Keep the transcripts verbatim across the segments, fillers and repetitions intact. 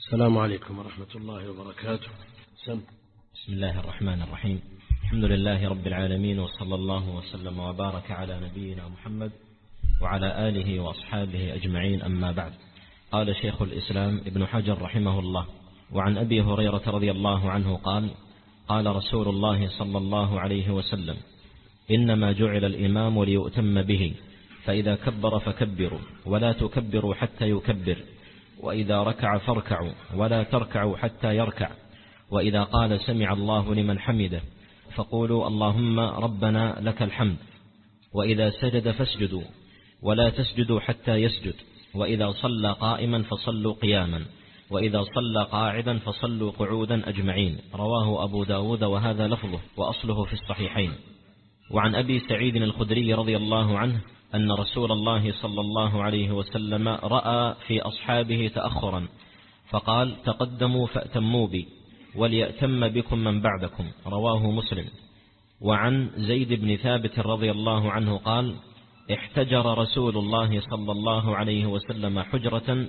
السلام عليكم ورحمة الله وبركاته. سم. بسم الله الرحمن الرحيم. الحمد لله رب العالمين، وصلى الله وسلم وبارك على نبينا محمد وعلى آله وأصحابه أجمعين، أما بعد. قال شيخ الإسلام ابن حجر رحمه الله: وعن أبي هريرة رضي الله عنه قال: قال رسول الله صلى الله عليه وسلم: إنما جعل الإمام ليؤتم به، فإذا كبر فكبروا ولا تكبروا حتى يكبر، وإذا ركع فاركعوا ولا تركعوا حتى يركع، وإذا قال سمع الله لمن حمده فقولوا اللهم ربنا لك الحمد، وإذا سجد فاسجدوا ولا تسجدوا حتى يسجد، وإذا صلى قائما فصلوا قياما، وإذا صلى قاعدا فصلوا قعودا أجمعين. رواه أبو داود وهذا لفظه وأصله في الصحيحين. وعن أبي سعيد الخدري رضي الله عنه أن رسول الله صلى الله عليه وسلم رأى في أصحابه تأخرا فقال: تقدموا فأتموا بي وليأتم بكم من بعدكم. رواه مسلم. وعن زيد بن ثابت رضي الله عنه قال: احتجر رسول الله صلى الله عليه وسلم حجرة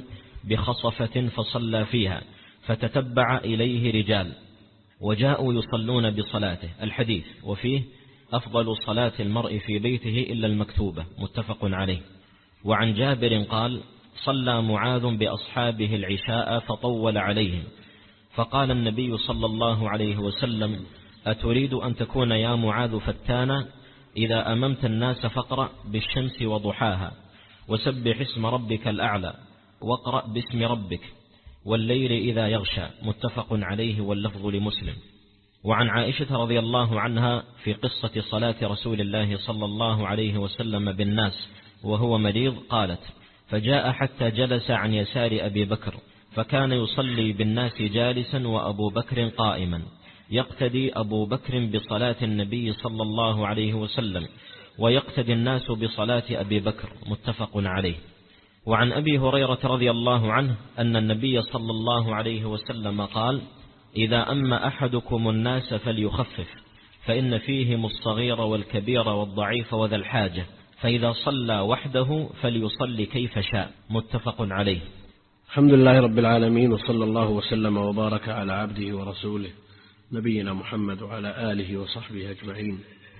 بخصفة فصلى فيها، فتتبع إليه رجال وجاءوا يصلون بصلاته. الحديث. وفيه: أفضل صلاة المرء في بيته إلا المكتوبة. متفق عليه. وعن جابر قال: صلى معاذ بأصحابه العشاء فطول عليهم، فقال النبي صلى الله عليه وسلم: أتريد أن تكون يا معاذ فتانا؟ إذا أممت الناس فاقرأ بالشمس وضحاها، وسبح اسم ربك الأعلى، واقرأ باسم ربك، والليل إذا يغشى. متفق عليه واللفظ لمسلم. وعن عائشة رضي الله عنها في قصة صلاة رسول الله صلى الله عليه وسلم بالناس وهو مريض قالت: فجاء حتى جلس عن يسار أبي بكر، فكان يصلي بالناس جالسا وأبو بكر قائما، يقتدي أبو بكر بصلاة النبي صلى الله عليه وسلم، ويقتدي الناس بصلاة أبي بكر. متفق عليه. وعن أبي هريرة رضي الله عنه أن النبي صلى الله عليه وسلم قال: إذا أما أحدكم الناس فليخفف، فإن فيهم الصغير والكبير والضعيف وذا الحاجة، فإذا صلى وحده فليصلي كيف شاء. متفق عليه. الحمد لله رب العالمين، وصلى الله وسلم وبارك على عبده ورسوله نبينا محمد وعلى آله وصحبه أجمعين.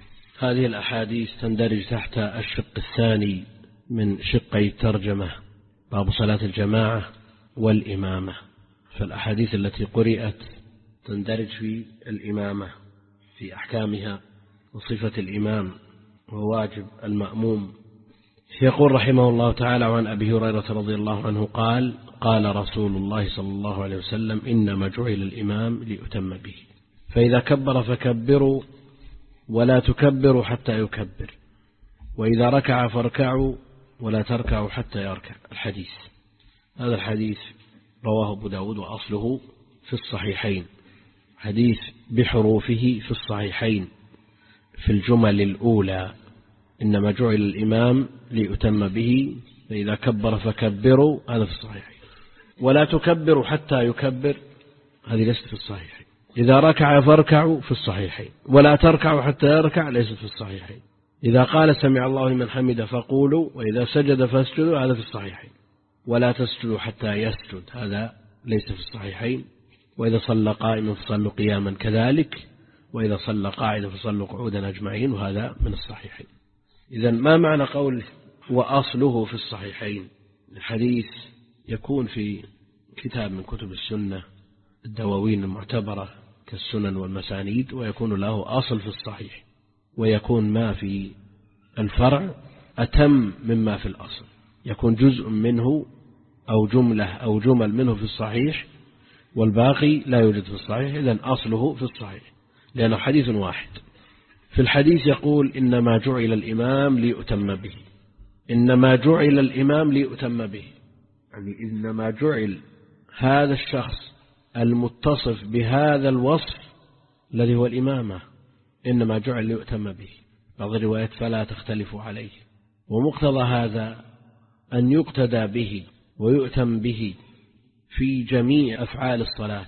هذه الأحاديث تندرج تحت الشق الثاني من شقي الترجمة، باب صلاة الجماعة والإمامة. فالأحاديث التي قرأت تندرج في الإمامة في أحكامها وصفة الإمام وواجب المأموم. يقول رحمه الله تعالى: وعن أبي هريرة رضي الله عنه قال: قال رسول الله صلى الله عليه وسلم: إنما جعل الإمام ليؤتم به، فإذا كبر فكبروا ولا تكبروا حتى يكبر، وإذا ركع فاركعوا ولا تركعوا حتى يركع. الحديث. هذا الحديث رواه أبو داود وأصله في الصحيحين، حديث بحروفه في الصحيحين في الجمل الأولى: إنما جعل الإمام ليؤتم به، فإذا كبر فكبروا، هذا في الصحيحين. ولا تكبروا حتى يكبر، هذه ليست في الصحيحين. إذا ركع فاركعوا في الصحيحين. ولا تركعوا حتى يركع، ليست في الصحيحين. إذا قال سمع الله لمن حمده فقولوا، وإذا سجد فاسجدوا، هذا في الصحيحين. ولا تسجدوا حتى يسجد، هذا ليس في الصحيحين. وإذا صلى قائما فصلوا قياما كذلك، وإذا صلى قاعدا فصلوا قعودا أجمعين، وهذا من الصحيحين. إذن ما معنى قول وأصله في الصحيحين؟ الحديث يكون في كتاب من كتب السنة الدواوين المعتبرة كالسنن والمسانيد، ويكون له أصل في الصحيح، ويكون ما في الفرع أتم مما في الأصل، يكون جزء منه أو جملة أو جمل منه في الصحيح والباقي لا يوجد في الصحيح. إذن أصله في الصحيح لأنه حديث واحد. في الحديث يقول: إنما جعل الإمام ليؤتم به. إنما جعل الإمام ليؤتم به، يعني إنما جعل هذا الشخص المتصف بهذا الوصف الذي هو الإمامة، إنما جعل ليؤتم به. بعض الروايات فلا تختلف عليه. ومقتضى هذا أن يقتدى به ويؤتم به في جميع أفعال الصلاة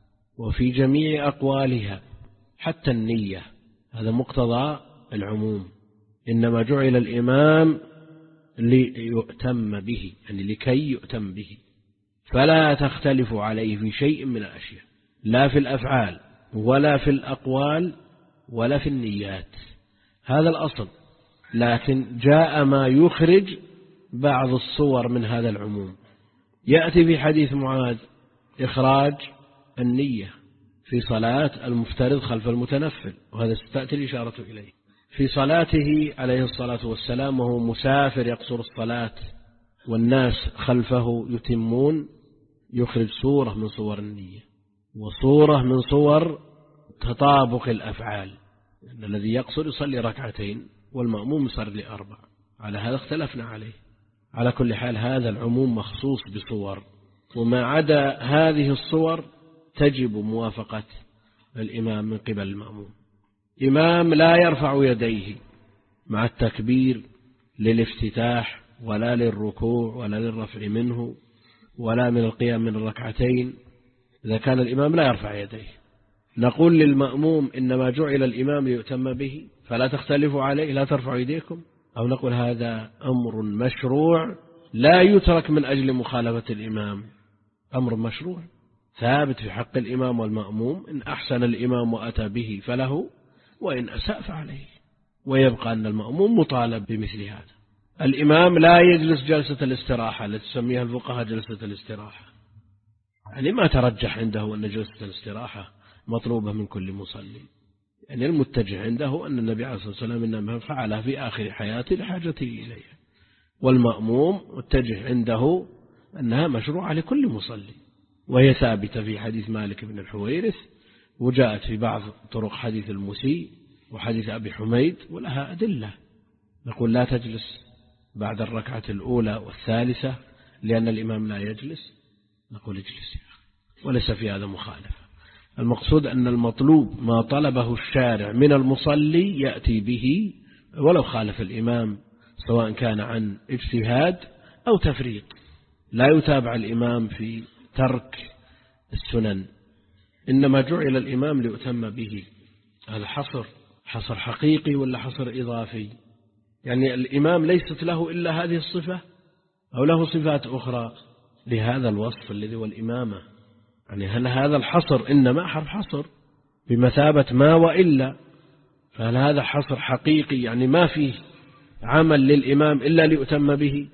وفي جميع أقوالها حتى النية، هذا مقتضى العموم. إنما جعل الإمام ليؤتم به، يعني لكي يؤتم به. فلا تختلف عليه في شيء من الأشياء، لا في الأفعال ولا في الأقوال ولا في النيات، هذا الأصل. لكن جاء ما يخرج بعض الصور من هذا العموم. يأتي في حديث معاذ إخراج النية في صلاة المفترض خلف المتنفل، وهذا ستأتي الإشارة إليه. في صلاته عليه الصلاة والسلام وهو مسافر يقصر الصلاة والناس خلفه يتمون، يخرج صورة من صور النية وصورة من صور تطابق الأفعال، لأن الذي يقصر يصلي ركعتين والمأموم يصلي أربع، على هذا اختلفنا عليه. على كل حال هذا العموم مخصوص بصور، وما عدا هذه الصور تجب موافقة الإمام من قبل المأموم. إمام لا يرفع يديه مع التكبير للافتتاح ولا للركوع ولا للرفع منه ولا من القيام من الركعتين، إذا كان الإمام لا يرفع يديه نقول للمأموم إنما جعل الإمام ليؤتم به فلا تختلفوا عليه، لا ترفعوا يديكم، أو نقول هذا أمر مشروع لا يترك من أجل مخالفة الإمام، أمر مشروع ثابت في حق الإمام والمأموم، إن أحسن الإمام وأتى به فله، وإن أساء فعليه، ويبقى أن المأموم مطالب بمثل هذا. الإمام لا يجلس جلسة الاستراحة التي تسميها الفقهاء جلسة الاستراحة، يعني ما ترجح عنده أن جلسة الاستراحة مطلوبة من كل مصلي، يعني المتجه عنده أن النبي عليه الصلاة والسلام إنما فعلها في آخر حياته لحاجته إليها، والمأموم متجه عنده أنها مشروعة لكل مصلي، وهي ثابتة في حديث مالك بن الحويرث، وجاءت في بعض طرق حديث المسيء وحديث أبي حميد، ولها أدلة. نقول لا تجلس بعد الركعة الأولى والثالثة لأن الإمام لا يجلس، نقول اجلس يا أخي، وليس في هذا مخالفة. المقصود أن المطلوب ما طلبه الشارع من المصلي يأتي به ولو خالف الإمام، سواء كان عن اجتهاد أو تفريط، لا يتابع الإمام في ترك السنن، إنما جعل الإمام ليؤتم به. هذا حصر حصر حقيقي ولا حصر إضافي؟ يعني الإمام ليست له إلا هذه الصفة أو له صفات أخرى لهذا الوصف الذي هو الإمامة؟ يعني هل هذا الحصر إنما حرف حصر بمثابة ما وإلا؟ فهل هذا حصر حقيقي يعني ما فيه عمل للإمام إلا ليؤتم به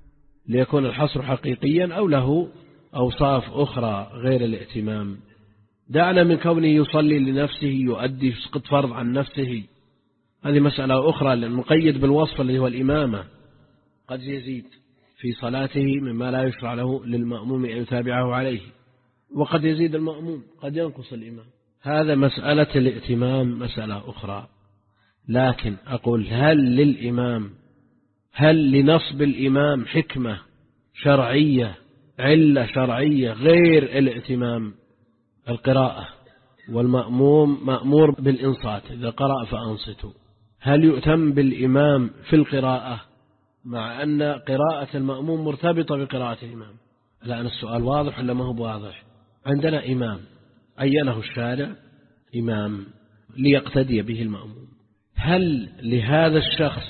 ليكون الحصر حقيقيا، أو له أوصاف أخرى غير الائتمام؟ دعنا من كونه يصلي لنفسه يؤدي يسقط فرض عن نفسه، هذه مسألة أخرى، لأن مقيد بالوصف الذي هو الإمامة، قد يزيد في صلاته مما لا يشرع له للمأموم أن يتابعه عليه، وقد يزيد المأموم، قد ينقص الإمام. هذا مسألة الائتمام مسألة أخرى. لكن أقول هل للإمام هل لنصب الإمام حكمة شرعية، علة شرعية غير الائتمام؟ القراءة، والمأموم مأمور بالإنصات، إذا قرأ فأنصتوا. هل يؤتم بالإمام في القراءة مع أن قراءة المأموم مرتبطة بقراءة الإمام؟ الآن السؤال واضح ولا ما هو واضح؟ عندنا إمام عينه الشارع إمام ليقتدي به المأموم، هل لهذا الشخص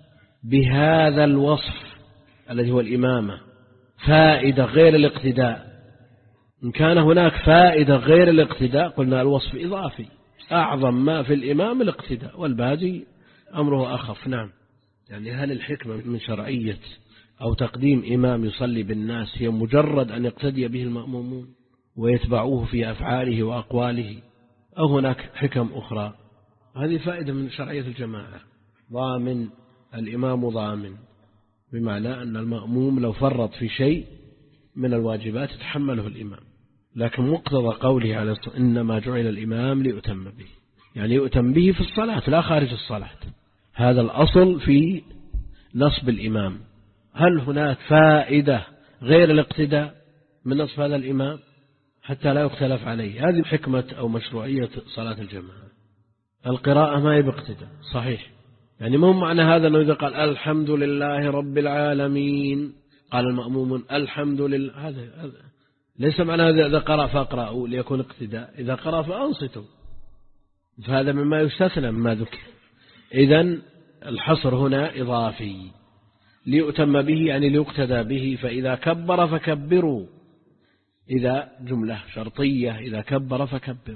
بهذا الوصف الذي هو الإمامة فائدة غير الاقتداء؟ إن كان هناك فائدة غير الاقتداء قلنا الوصف إضافي، أعظم ما في الإمام الاقتداء والباقي أمره أخف. نعم، يعني هل الحكمة من شرعية أو تقديم إمام يصلي بالناس هي مجرد أن يقتدي به المأمومون ويتبعوه في أفعاله وأقواله، أو هناك حكم أخرى؟ هذه فائدة من شرعية الجماعة. ضامن الإمام ضامن، بمعنى أن المأموم لو فرط في شيء من الواجبات يتحمله الإمام، لكن مقتضى قوله على إنما جعل الإمام ليؤتم به، يعني يؤتم به في الصلاة لا خارج الصلاة، هذا الأصل في نصب الإمام. هل هناك فائدة غير الاقتداء من نصب هذا الإمام حتى لا يختلف عليه؟ هذه حكمة أو مشروعية صلاة الجماعة. القراءة ما هي باقتداء صحيح، يعني مو معنى هذا أنه إذا قال الحمد لله رب العالمين قال المأموم الحمد لله، هذا هذا ليس معنى هذا إذا قرأ فاقرأوا ليكون اقتداء، إذا قرأ فأنصتوا، فهذا مما يستثنى مما ذكر. إذن الحصر هنا إضافي، ليؤتم به يعني ليقتدى به، فإذا كبر فكبروا، إذا جملة شرطية إذا كبر فكبر.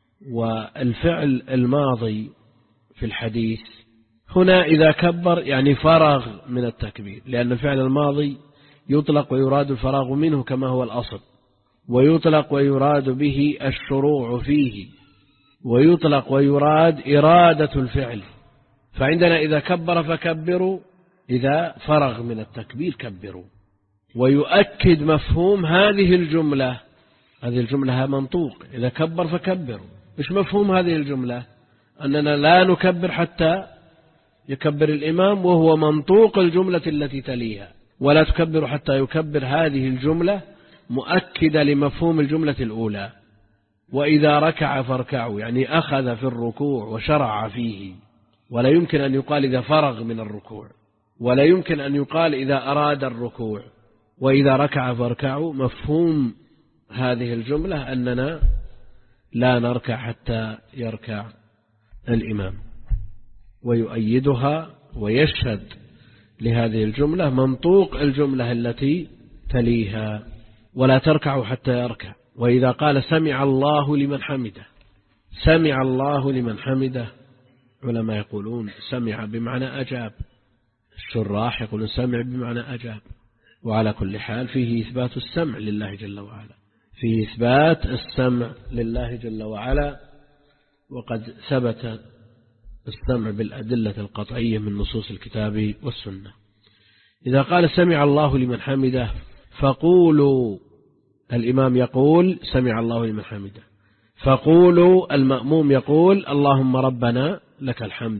والفعل الماضي في الحديث هنا إذا كبر يعني فرغ من التكبير، لأن الفعل الماضي يطلق ويراد الفراغ منه كما هو الأصل، ويطلق ويراد به الشروع فيه، ويطلق ويراد إرادة الفعل. فعندنا إذا كبر فكبروا إذا فرغ من التكبير كبروا. ويؤكد مفهوم هذه الجملة، هذه الجملة منطوق إذا كبر فكبروا. مش مفهوم هذه الجملة أننا لا نكبر حتى يكبر الإمام، وهو منطوق الجملة التي تليها. ولا تكبر حتى يكبر، هذه الجملة مؤكدة لمفهوم الجملة الأولى. وإذا ركع فاركعوا يعني أخذ في الركوع وشرع فيه، ولا يمكن أن يقال إذا فرغ من الركوع، ولا يمكن أن يقال إذا أراد الركوع. وإذا ركع فاركعوا مفهوم هذه الجملة أننا لا نركع حتى يركع الإمام. ويؤيدها ويشهد لهذه الجملة منطوق الجملة التي تليها، ولا تركعوا حتى يركع. وإذا قال سمع الله لمن حمده، سمع الله لمن حمده، علماء يقولون سمع بمعنى أجاب، الشراح يقولون سمع بمعنى أجاب. وعلى كل حال فيه إثبات السمع لله جل وعلا، فيه إثبات السمع لله جل وعلا، وقد ثبت السمع بالأدلة القطعية من نصوص الكتاب والسنة. إذا قال سمع الله لمن حمده فقولوا، الإمام يقول سمع الله لمن حمده، فقولوا المأموم يقول اللهم ربنا لك الحمد،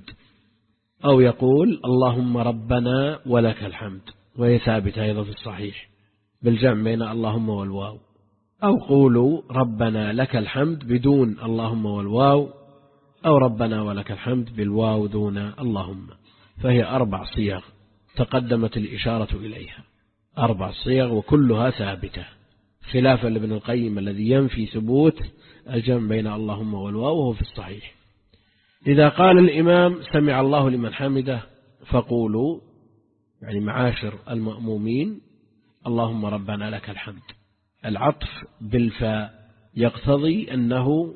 أو يقول اللهم ربنا ولك الحمد. وهي ثابتة أيضا في الصحيح بالجمع بين اللهم والواو. أو قولوا ربنا لك الحمد بدون اللهم والواو، أو ربنا ولك الحمد بالواو دون اللهم. فهي أربع صيغ تقدمت الإشارة إليها، أربع صيغ وكلها ثابتة، خلافا لابن القيم الذي ينفي ثبوت الجمع بين اللهم والواو وهو في الصحيح. إذا قال الإمام سمع الله لمن حمده فقولوا يعني معاشر المأمومين اللهم ربنا لك الحمد. العطف بالفاء يقتضي أنه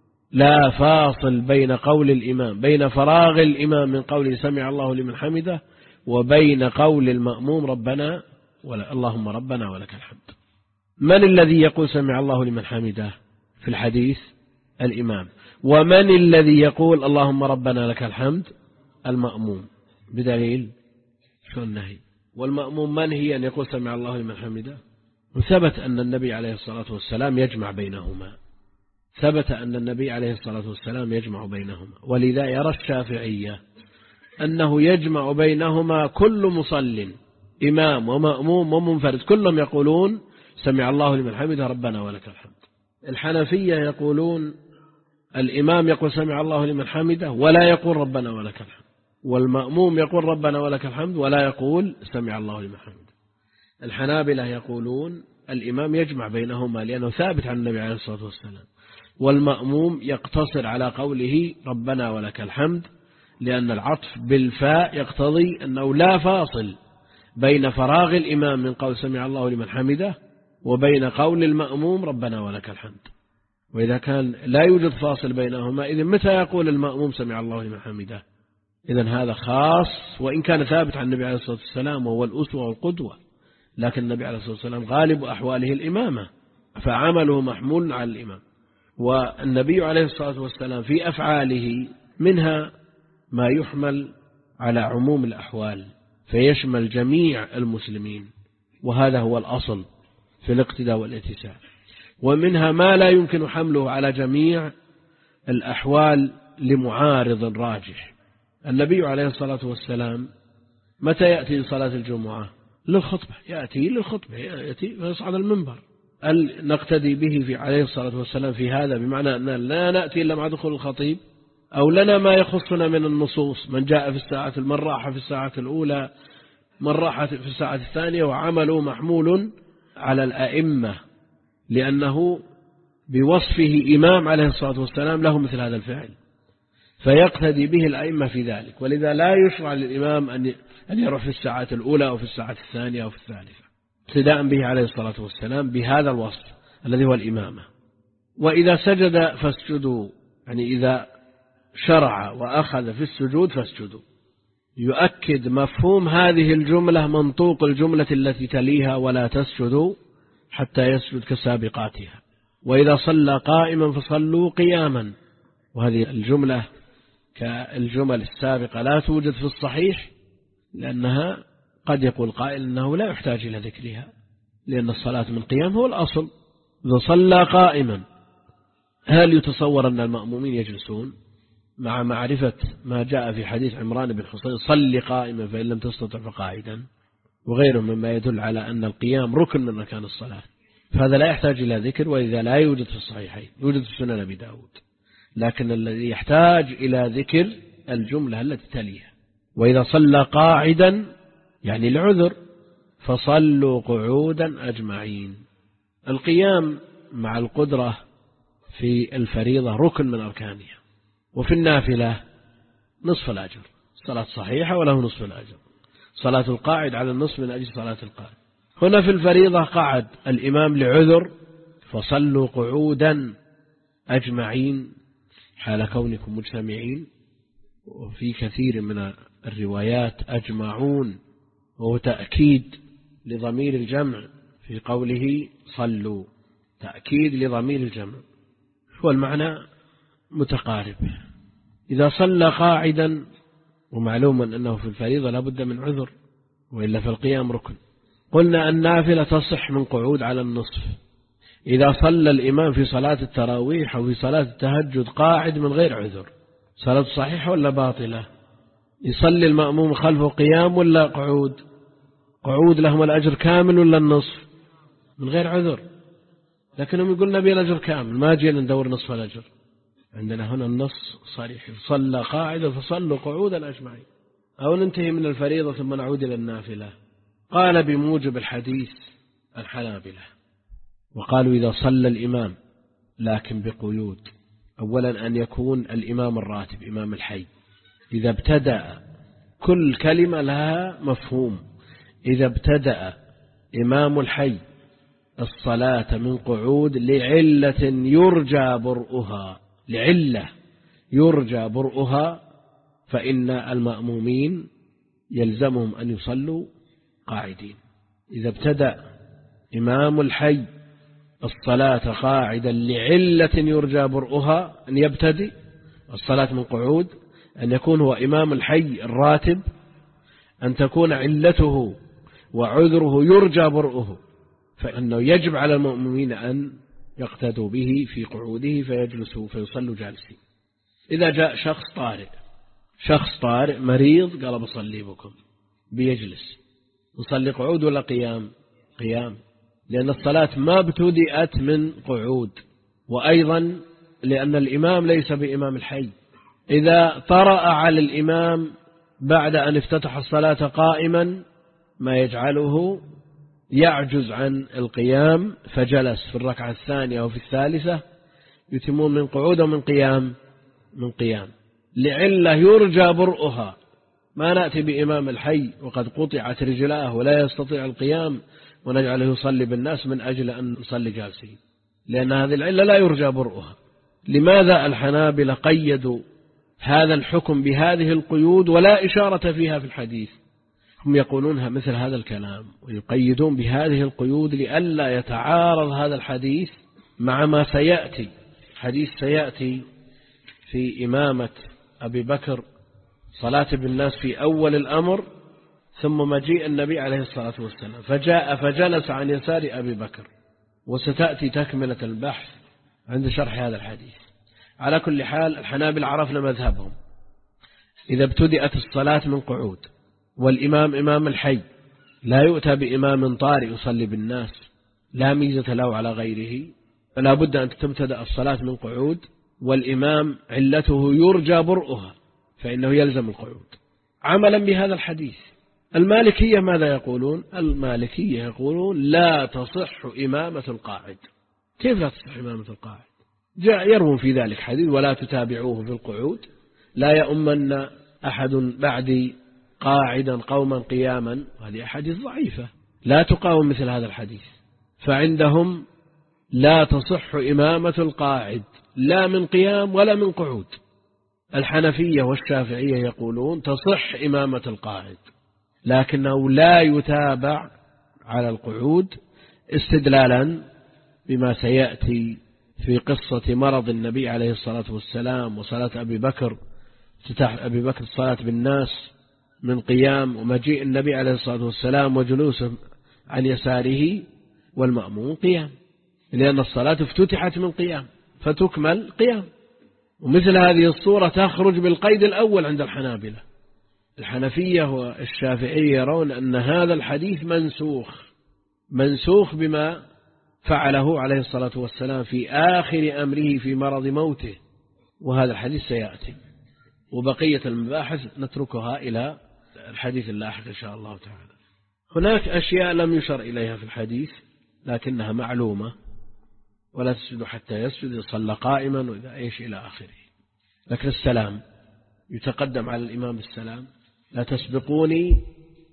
لا فاصل بين قول الإمام، بين فراغ الإمام من قوله سمع الله لمن حمده وبين قول المأموم ربنا ولا اللهم ربنا ولك الحمد. من الذي يقول سمع الله لمن حمده في الحديث؟ الإمام. ومن الذي يقول اللهم ربنا لك الحمد؟ المأموم. بدليل شو النهي؟ والمأموم من هي أن يقول سمع الله لمن حمده؟ وثبت أن النبي عليه الصلاة والسلام يجمع بينهما، ثبت أن النبي عليه الصلاة والسلام يجمع بينهما. ولذا يرى الشافعية أنه يجمع بينهما كل مصل، إمام ومأموم ومنفرد، كلهم يقولون سمع الله لمن حمده ربنا ولك الحمد. الحنفية يقولون الإمام يقول سمع الله لمن حمده ولا يقول ربنا ولك الحمد، والمأموم يقول ربنا ولك الحمد ولا يقول سمع الله لمن حمده. الحنابلة يقولون الإمام يجمع بينهما لأنه ثابت عن النبي عليه الصلاة والسلام، والمأموم يقتصر على قوله ربنا ولك الحمد، لأن العطف بالفاء يقتضي أنه لا فاصل بين فراغ الإمام من قول سمع الله لمن حمده وبين قول المأموم ربنا ولك الحمد. وإذا كان لا يوجد فاصل بينهما إذن متى يقول المأموم سمع الله لمن حمده؟ إذن هذا خاص، وإن كان ثابت عن النبي عليه الصلاة والسلام وهو الأسوة والقدوة، لكن النبي عليه الصلاة والسلام غالب أحواله الإمامة، فعمله محمول على الإمام. والنبي عليه الصلاة والسلام في أفعاله منها ما يحمل على عموم الأحوال فيشمل جميع المسلمين، وهذا هو الأصل في الاقتداء والاتساع. ومنها ما لا يمكن حمله على جميع الأحوال لمعارض راجح. النبي عليه الصلاة والسلام متى يأتي لصلاة الجمعة؟ للخطبة، يأتي للخطبة، يأتي ويصعد المنبر. هل نقتدي به في عليه الصلاة والسلام في هذا بمعنى أن لا نأتي إلا مع دخول الخطيب؟ أو لنا ما يخصنا من النصوص، من جاء في الساعة من راح في الساعة الأولى، من راح في الساعة الثانية، وعمله محمول على الأئمة لأنه بوصفه إمام عليه الصلاة والسلام له مثل هذا الفعل، فيقتدي به الأئمة في ذلك. ولذا لا يشرع للإمام أن يروح في الساعة الأولى أو في الساعة الثانية أو في الثالثة، ابتداء به عليه الصلاة والسلام بهذا الوصف. الذي هو الإمامة. وإذا سجد فاسجدوا، يعني إذا شرع وأخذ في السجود فاسجدوا، يؤكد مفهوم هذه الجملة منطوق الجملة التي تليها ولا تسجدوا حتى يسجد كسابقاتها. وإذا صلى قائما فصلوا قياما، وهذه الجملة كالجمل السابقة لا توجد في الصحيح، لأنها قد يقول قائل أنه لا يحتاج إلى ذكرها، لأن الصلاة من قيام هو الأصل. إذا صلى قائما، هل يتصور أن المأمومين يجلسون؟ مع معرفة ما جاء في حديث عمران بن حصين صل قائما فإن لم تستطع فقاعدا، وغيره مما يدل على أن القيام ركن من أركان الصلاة، فهذا لا يحتاج إلى ذكر. وإذا لا يوجد في الصحيحين، يوجد في سنن أبي داود، لكن الذي يحتاج إلى ذكر الجملة التي تليها. وإذا صلى قاعدا يعني لعذر فصلوا قعودا أجمعين. القيام مع القدرة في الفريضة ركن من أركانها، وفي النافلة نصف الأجر، صلاة صحيحة وله نصف الأجر، صلاة القاعد على النصف من أجل صلاة القاعد. هنا في الفريضة قعد الإمام لعذر فصلوا قعودا أجمعين حال كونكم مجتمعين. وفي كثير من الروايات أجمعون، وهو تأكيد لضمير الجمع في قوله صلوا، تأكيد لضمير الجمع، هو المعنى متقارب. إذا صلى قاعدا، ومعلوم أنه في الفريضة لا بد من عذر، وإلا في القيام ركن. قلنا النافلة تصح من قعود على النصف. إذا صلى الإمام في صلاة التراويح أو في صلاة التهجد قاعد من غير عذر، صلاة صحيحة ولا باطلة؟ يصلي المأموم خلفه قيام ولا قعود؟ قعود لهم الأجر كامل ولا النصف؟ من غير عذر. لكنهم يقول نبي الأجر كامل، ما جينا ندور نصف الأجر. عندنا هنا النص صريح، صلى قاعدا فصلوا قعودا أجمعين. أو ننتهي من الفريضة ثم نعود إلى النافلة. قال بموجب الحديث الحنابلة، وقالوا إذا صلى الإمام لكن بقيود. أولا أن يكون الإمام الراتب إمام الحي، إذا ابتدأ كل كلمة لها مفهوم. إذا ابتدأ إمام الحي الصلاة من قعود لعلة يرجى برؤها، لعلة يرجى برؤها، فإن المأمومين يلزمهم أن يصلوا قاعدين. إذا ابتدأ إمام الحي الصلاة قاعدا لعلة يرجى برؤها، أن يبتدي الصلاة من قعود، أن يكون هو إمام الحي الراتب، أن تكون علته وعذره يرجى برؤه، فإنه يجب على المؤمنين أن يقتدوا به في قعوده فيجلسوا فيصلوا جالسين. إذا جاء شخص طارئ، شخص طارئ مريض قال بصلي بكم، بيجلس، نصلي قعود ولا قيام؟ قيام، لأن الصلاة ما ابتدأت من قعود، وأيضا لأن الإمام ليس بإمام الحي. إذا طرأ على الإمام بعد أن افتتح الصلاة قائما ما يجعله يعجز عن القيام فجلس في الركعة الثانية وفي الثالثة، يتمون من قعود ومن قيام؟ من قيام، لعلة يرجى برؤها. ما نأتي بإمام الحي وقد قطعت رجلاه ولا يستطيع القيام ونجعله يصلي بالناس من أجل أن نصلي جالسين، لأن هذه العلة لا يرجى برؤها. لماذا الحنابلة قيدوا هذا الحكم بهذه القيود ولا إشارة فيها في الحديث؟ هم يقولونها مثل هذا الكلام ويقيدون بهذه القيود لئلا يتعارض هذا الحديث مع ما سيأتي. حديث سيأتي في إمامة أبي بكر، صلاة بالناس في أول الأمر، ثم مجيء النبي عليه الصلاة والسلام فجاء فجلس عن يسار أبي بكر، وستأتي تكملة البحث عند شرح هذا الحديث. على كل حال الحنابلة عرفنا مذهبهم، إذا ابتدأت الصلاة من قعود والإمام إمام الحي لا يؤتى بإمام طارئ يصلي بالناس لا ميزة له على غيره، فلا بد أن تبتدأ الصلاة من قعود، والإمام علته يرجى برؤها فإنه يلزم القعود عملا بهذا الحديث. المالكية ماذا يقولون؟ المالكية يقولون لا تصح إمامة القاعد. كيف لا تصح إمامة القاعد؟ جاء يروون في ذلك حديث ولا تتابعوه في القعود، لا يؤمن أحد بعدي قاعدا قوما قياما، وهذه أحاديث ضعيفة لا تقاوم مثل هذا الحديث. فعندهم لا تصح إمامة القاعد لا من قيام ولا من قعود. الحنفية والشافعية يقولون تصح إمامة القاعد، لكنه لا يتابع على القعود، استدلالا بما سيأتي في قصة مرض النبي عليه الصلاة والسلام وصلاة أبي بكر، افتتاح أبي بكر الصلاة بالناس من قيام، ومجيء النبي عليه الصلاة والسلام وجلوسه عن يساره والمأمون قيام، لأن الصلاة افتتحت من قيام فتكمل قيام. ومثل هذه الصورة تخرج بالقيد الأول عند الحنابلة. الحنفية والشافعية يرون أن هذا الحديث منسوخ منسوخ بما فعله عليه الصلاة والسلام في آخر أمره في مرض موته، وهذا الحديث سيأتي، وبقية المباحث نتركها إلى الحديث اللاحق إن شاء الله تعالى. هناك أشياء لم يشر إليها في الحديث لكنها معلومة: ولا تسجد حتى يسجد، يصلى قائما، وإذا إيش إلى آخره. لكن السلام يتقدم على الإمام بالسلام: لا تسبقوني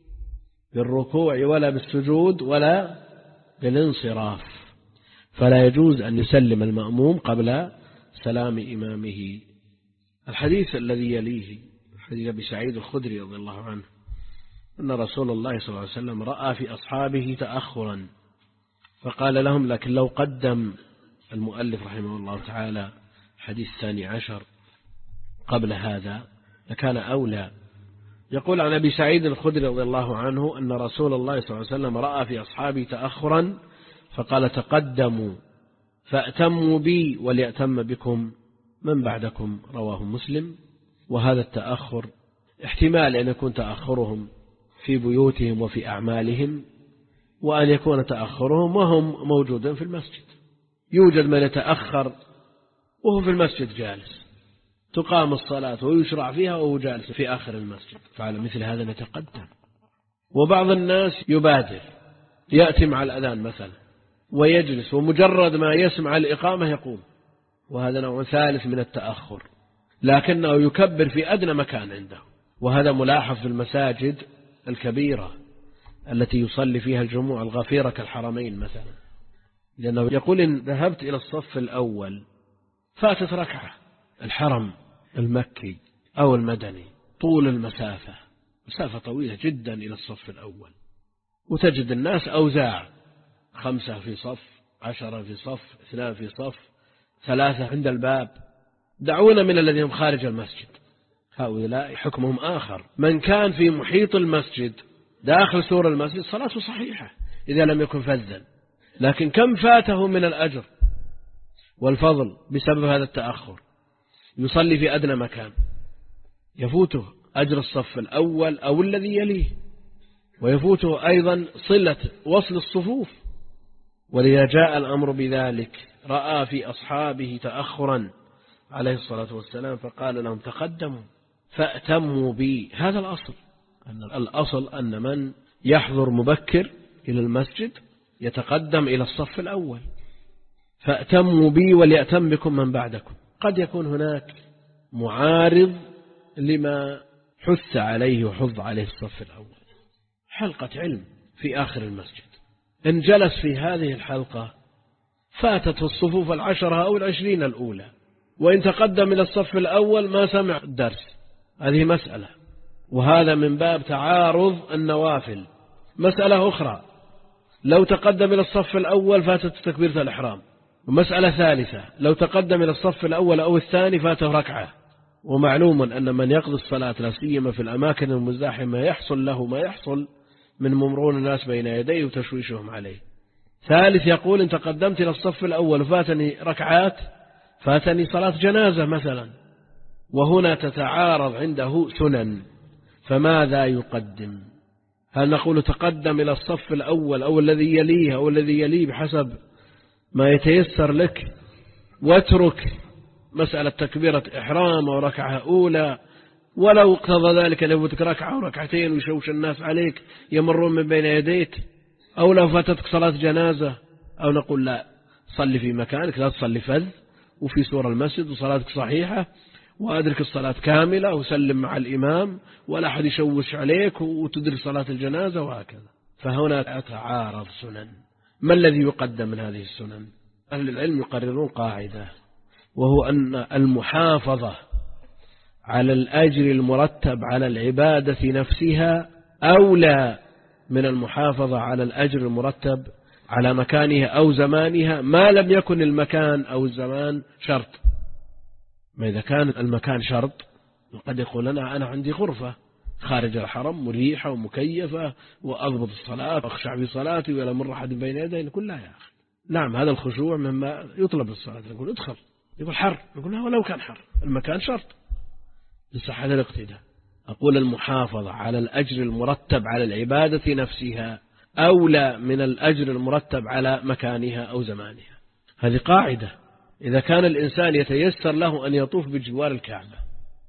بالركوع ولا بالسجود ولا بالانصراف، فلا يجوز أن يسلم المأموم قبل سلام إمامه. الحديث الذي يليه حديث أبي سعيد الخدري رضي الله عنه أن رسول الله صلى الله عليه وسلم رأى في أصحابه تأخرا فقال لهم: لكن لو قدم المؤلف رحمه الله تعالى حديث الثاني عشر قبل هذا لكان أولى. يقول عن أبي سعيد الخدري رضي الله عنه أن رسول الله صلى الله عليه وسلم رأى في أصحابه تأخرا فقال: تقدموا فأتموا بي وليأتم بكم من بعدكم. رواه مسلم. وهذا التأخر احتمال أن يكون تأخرهم في بيوتهم وفي أعمالهم، وأن يكون تأخرهم وهم موجودين في المسجد. يوجد من يتأخر وهو في المسجد جالس، تقام الصلاة ويشرع فيها وهو جالس في آخر المسجد، فعلى مثل هذا نتقدم. وبعض الناس يبادر، يأتي مع الأذان مثلا ويجلس، ومجرد ما يسمع الإقامة يقوم، وهذا نوع ثالث من التأخر، لكنه يكبر في أدنى مكان عنده. وهذا ملاحظ في المساجد الكبيرة التي يصلي فيها الجموع الغفيرة كالحرمين مثلا، لأنه يقول: إن ذهبت إلى الصف الأول فاتت ركعة. الحرم المكي أو المدني طول المسافة، مسافة طويلة جدا إلى الصف الأول، وتجد الناس أوزاع: خمسة في صف، عشرة في صف، اثنان في صف، ثلاثة عند الباب. دعونا من الذين خارج المسجد، هؤلاء حكمهم آخر. من كان في محيط المسجد داخل سور المسجد صلاته صحيحة إذا لم يكن فذا، لكن كم فاته من الأجر والفضل بسبب هذا التأخر. يصلي في أدنى مكان يفوته أجر الصف الأول أو الذي يليه، ويفوته أيضا صلة وصل الصفوف. ولذا جاء الأمر بذلك. رأى في أصحابه تأخرا عليه الصلاة والسلام فقال لهم: تقدموا فأتموا بي. هذا الأصل، أن الأصل أن من يحضر مبكر إلى المسجد يتقدم إلى الصف الأول. فأتموا بي وليأتم بكم من بعدكم. قد يكون هناك معارض لما حث عليه وحض عليه الصف الأول، حلقة علم في آخر المسجد، إن جلس في هذه الحلقة فاتت الصفوف العشرة أو العشرين الأولى، وإن تقدم إلى الصف الأول ما سمع الدرس. هذه مسألة، وهذا من باب تعارض النوافل. مسألة أخرى: لو تقدم إلى الصف الأول فاتت تكبيرة الإحرام. ومسألة ثالثة: لو تقدم إلى الصف الأول أو الثاني فاته ركعة. ومعلوم أن من يقضي الصلاة لا سيما في الأماكن المزدحمة يحصل له ما يحصل من مرور الناس بين يديه وتشويشهم عليه. ثالث يقول: إن تقدمت إلى الصف الأول فاتني ركعات، فاتني صلاة جنازة مثلا، وهنا تتعارض عنده سنن، فماذا يقدم؟ هل نقول تقدم إلى الصف الأول أو الذي يليه أو الذي يليه بحسب ما يتيسر لك، واترك مسألة تكبيرة إحرام أو ركعة أولى، ولو اقتضى ذلك أن يفوتك ركعة وركعتين ويشوش الناس عليك يمرون من بين يديك، أو لو فاتتك صلاة جنازة؟ أو نقول لا، صلي في مكانك، لا تصلي فذ وفي سور المسجد وصلاتك صحيحة، وأدرك الصلاة كاملة وسلم مع الإمام ولا أحد يشوش عليك وتدرك صلاة الجنازة، وهكذا. فهنا تعارض سنن. ما الذي يقدم من هذه السنن؟ أهل العلم يقررون قاعدة، وهو أن المحافظة على الأجر المرتب على العبادة نفسها أولى من المحافظة على الأجر المرتب على مكانها أو زمانها، ما لم يكن المكان أو الزمان شرط. ما إذا كان المكان شرط قد يقول لنا أنا عندي غرفة خارج الحرم مريحة ومكيفة وأضبط الصلاة وأخشع في صلاتي ولا مر أحد بين يدي، نقول لا يا أخي، نعم هذا الخشوع مما يطلب الصلاة، نقول ادخل، يقول حر، نقول لا ولو كان حر المكان شرط لصحة الاقتداء. أقول المحافظة على الأجر المرتب على العبادة نفسها أولى من الأجر المرتب على مكانها أو زمانها. هذه قاعدة. إذا كان الإنسان يتيسر له أن يطوف بجوار الكعبة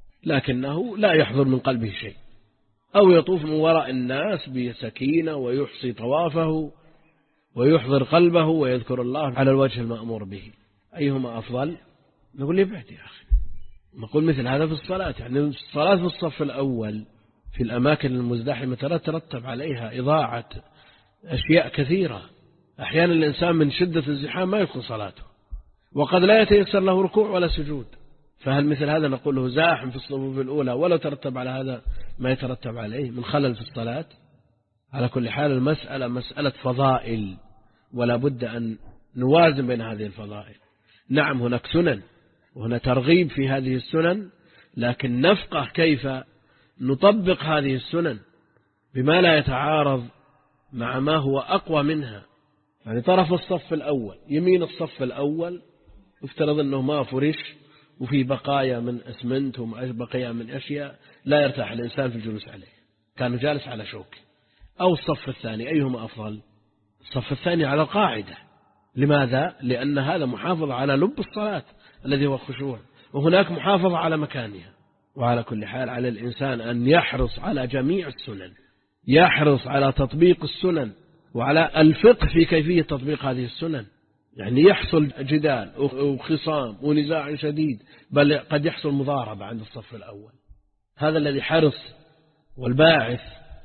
لكنه لا يحضر من قلبه شيء، أو يطوف من وراء الناس بسكينة ويحصي طوافه ويحضر قلبه ويذكر الله على الوجه المأمور به، أيهما أفضل؟ نقول يبعد يا أخي. نقول مثل هذا في الصلاة، يعني الصلاة في الصف الأول في الأماكن المزدحمة ترتب عليها إضاعة أشياء كثيرة. أحيانا الإنسان من شدة الزحام ما يدخل صلاته، وقد لا يتيسر له ركوع ولا سجود، فهل مثل هذا نقول له زاحم في الصفوف الأولى ولو ترتب على هذا ما يترتب عليه من خلل في الصلاة؟ على كل حال المسألة مسألة فضائل، ولا بد أن نوازن بين هذه الفضائل. نعم هناك سنن وهنا ترغيب في هذه السنن، لكن نفقه كيف نطبق هذه السنن بما لا يتعارض مع ما هو أقوى منها. يعني طرف الصف الأول يمين الصف الأول افترض أنه ما فرش وفي بقايا من أسمنت وبقايا من أشياء لا يرتاح الإنسان في الجلوس عليه، كان جالس على شوك. أو الصف الثاني أيهما أفضل؟ الصف الثاني على القاعدة. لماذا؟ لأن هذا محافظة على لب الصلاة الذي هو الخشوع، وهناك محافظة على مكانها. وعلى كل حال على الإنسان أن يحرص على جميع السنن، يحرص على تطبيق السنن وعلى الفقه في كيفية تطبيق هذه السنن. يعني يحصل جدال وخصام ونزاع شديد، بل قد يحصل مضاربة عند الصف الأول. هذا الذي حرص والباعث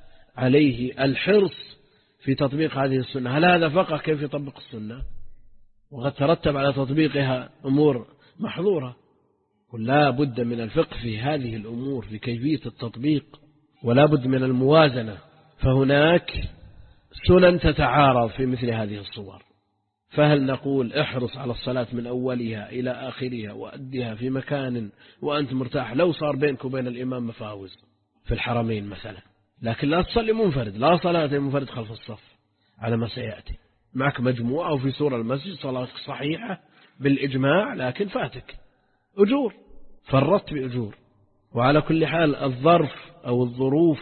عليه الحرص في تطبيق هذه السنة. هل هذا فقه كيف يطبق السنة؟ وقد ترتب على تطبيقها أمور محظورة. ولا بد من الفقه في هذه الأمور في كيفية التطبيق، ولا بد من الموازنة. فهناك سنن تتعارض في مثل هذه الصور، فهل نقول احرص على الصلاة من أولها إلى آخرها وأدها في مكان وأنت مرتاح، لو صار بينك وبين الإمام مفاوز في الحرمين مثلا، لكن لا تصلي منفرد، لا صلاة منفرد خلف الصف على ما سيأتي، معك مجموعة وفي سورة المسجد صلاتك صحيحة بالإجماع لكن فاتك أجور، فرطت بأجور. وعلى كل حال الظرف أو الظروف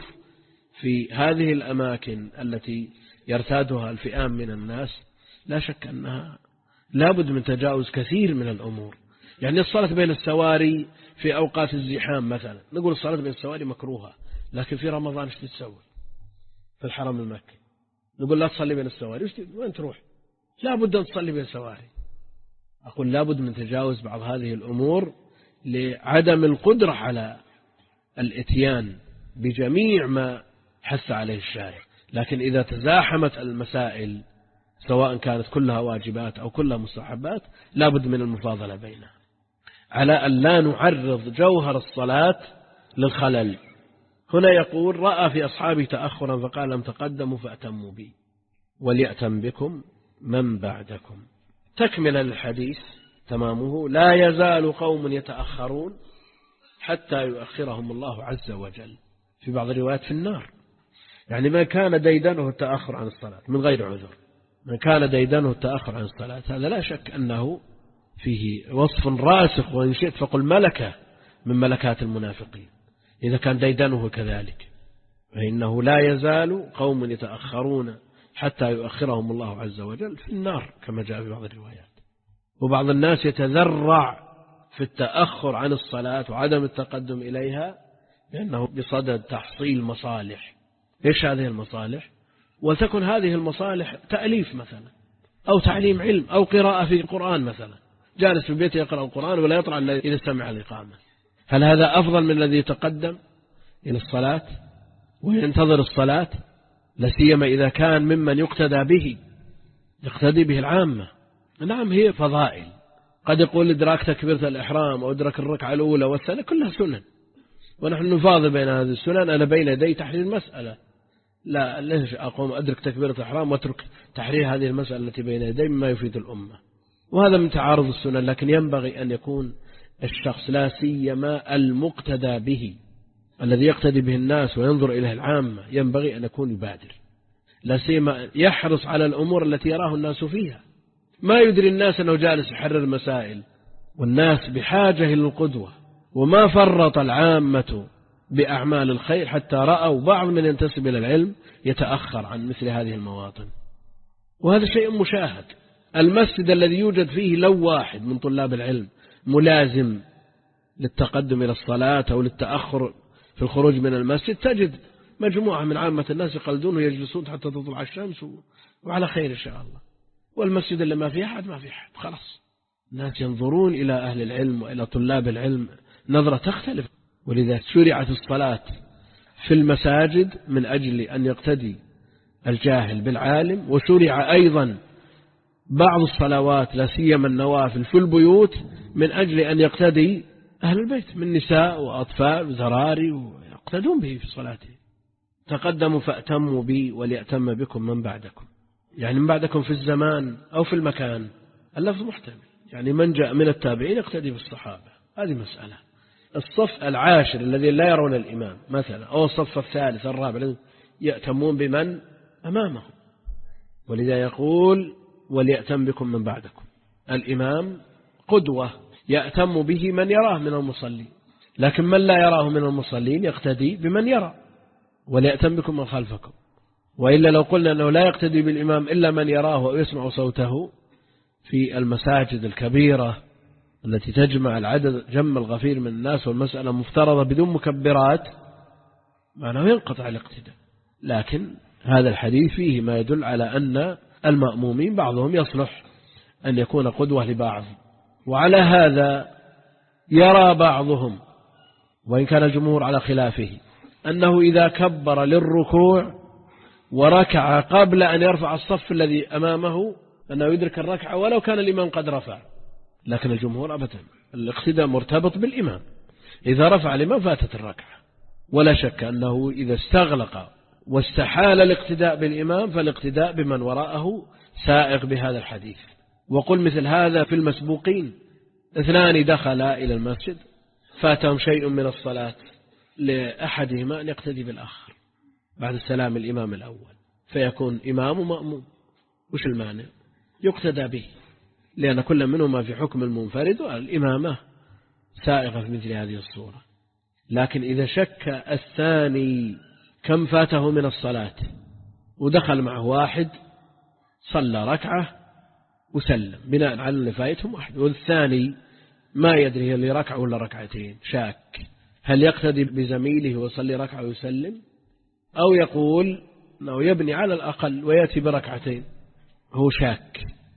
في هذه الأماكن التي يرتادها الفئام من الناس لا شك أنها لابد من تجاوز كثير من الأمور. يعني الصلاة بين السواري في أوقات الزحام مثلا، نقول الصلاة بين السواري مكروهة، لكن في رمضان ايش تسوي في الحرم المكي؟ نقول لا تصلي بين السواري، وين تروح؟ لابد أن تصلي بين السواري. أقول لابد من تجاوز بعض هذه الأمور لعدم القدرة على الاتيان بجميع ما حث عليه الشارع. لكن إذا تزاحمت المسائل سواء كانت كلها واجبات أو كلها مستحبات لابد من المفاضلة بينها، على أن لا نعرض جوهر الصلاة للخلل. هنا يقول رأى في أصحابه تأخرا فقال لم تقدموا فأتموا بي وليأتم بكم من بعدكم. تكمل الحديث تمامه لا يزال قوم يتأخرون حتى يؤخرهم الله عز وجل، في بعض الروايات في النار. يعني ما كان ديدنه التأخر عن الصلاة من غير عذر، من كان ديدنه التأخر عن الصلاة هذا لا شك أنه فيه وصف راسخ، وإن شئت فقل ملكة من ملكات المنافقين إذا كان ديدنه كذلك. فإنه لا يزال قوم يتأخرون حتى يؤخرهم الله عز وجل في النار كما جاء في بعض الروايات. وبعض الناس يتذرع في التأخر عن الصلاة وعدم التقدم إليها لأنه بصدد تحصيل مصالح. إيش هذه المصالح؟ وتكن هذه المصالح تأليف مثلا أو تعليم علم أو قراءة في القرآن مثلا، جالس في بيته يقرأ القرآن ولا يطلع إذا سمع الإقامة. هل هذا أفضل من الذي يتقدم إلى الصلاة وينتظر الصلاة؟ لسيما إذا كان ممن يقتدى به يقتدي به العامة. نعم هي فضائل، قد يقول إدراك تكبيرة الإحرام أو إدراك الركعة الأولى والثانية كلها سنن، ونحن نفاضل بين هذه السنن. أنا بين يدي تحرير المسألة، لا ليش أقوم أدرك تكبيرة الإحرام وأترك تحرير هذه المسألة التي بين يدي مما يفيد الأمة، وهذا من تعارض السنن. لكن ينبغي أن يكون الشخص لا سيما المقتدى به الذي يقتدي به الناس وينظر إليه العامة، ينبغي أن يكون يبادر، لا سيما يحرص على الأمور التي يراه الناس فيها. ما يدري الناس أنه جالس يحرر مسائل، والناس بحاجة إلى القدوة، وما فرط العامة بأعمال الخير حتى رأوا بعض من ينتسب إلى العلم يتأخر عن مثل هذه المواطن، وهذا شيء مشاهد. المسجد الذي يوجد فيه لو واحد من طلاب العلم ملازم للتقدم إلى الصلاة أو للتأخر في الخروج من المسجد، تجد مجموعة من عامة الناس يقلدون ويجلسون حتى تطلع الشمس وعلى خير إن شاء الله. والمسجد اللي ما فيه أحد ما فيه أحد، خلاص الناس ينظرون إلى أهل العلم وإلى طلاب العلم نظرة تختلف. ولذا شرعت الصلاة في المساجد من أجل أن يقتدي الجاهل بالعالم، وشرع أيضا بعض الصلوات لا سيما النوافل في البيوت من أجل أن يقتدي أهل البيت من نساء وأطفال وزراري ويقتدون به في صلاته. تقدموا فأتموا بي وليأتم بكم من بعدكم، يعني من بعدكم في الزمان أو في المكان، اللفظ محتمل، يعني من جاء من التابعين يقتدي بالصحابة، هذه مسألة. الصف العاشر الذي لا يرون الإمام مثلا، أو الصف الثالث الرابع يأتمون بمن أمامهم، ولذا يقول وليأتم بكم من بعدكم. الإمام قدوة يأتم به من يراه من المصلين، لكن من لا يراه من المصلين يقتدي بمن يرى، وليأتم بكم من خلفكم. وإلا لو قلنا أنه لا يقتدي بالإمام إلا من يراه ويسمع صوته في المساجد الكبيرة التي تجمع العدد جم الغفير من الناس والمسألة مفترضة بدون مكبرات، معناه ينقطع الاقتداء. لكن هذا الحديث فيه ما يدل على أن المأمومين بعضهم يصلح أن يكون قدوة لبعض. وعلى هذا يرى بعضهم، وإن كان الجمهور على خلافه، أنه إذا كبر للركوع وركع قبل أن يرفع الصف الذي أمامه أنه يدرك الركعة ولو كان الإمام قد رفع. لكن الجمهور أبدا الاقتداء مرتبط بالإمام، إذا رفع الإمام فاتت الركعة. ولا شك أنه إذا استغلق واستحال الاقتداء بالإمام فالاقتداء بمن وراءه سائق بهذا الحديث. وقل مثل هذا في المسبوقين، اثنان دخلا إلى المسجد فاتهم شيء من الصلاة، لأحدهما أن يقتدي بالآخر بعد السلام الإمام الأول، فيكون إمام ومأموم، وش المانع؟ يقتدى به، لأن كل منهما في حكم المنفرد والإمامة سائغة في مثل هذه الصورة. لكن إذا شك الثاني كم فاته من الصلاة ودخل معه واحد صلى ركعة وسلم بناء على اللي فايتهم واحد، والثاني ما يدري هل ركعة ولا ركعتين، شاك هل يقتدي بزميله ويصلي ركعة ويسلم، أو يقول أنه يبني على الأقل ويأتي بركعتين، هو شاك.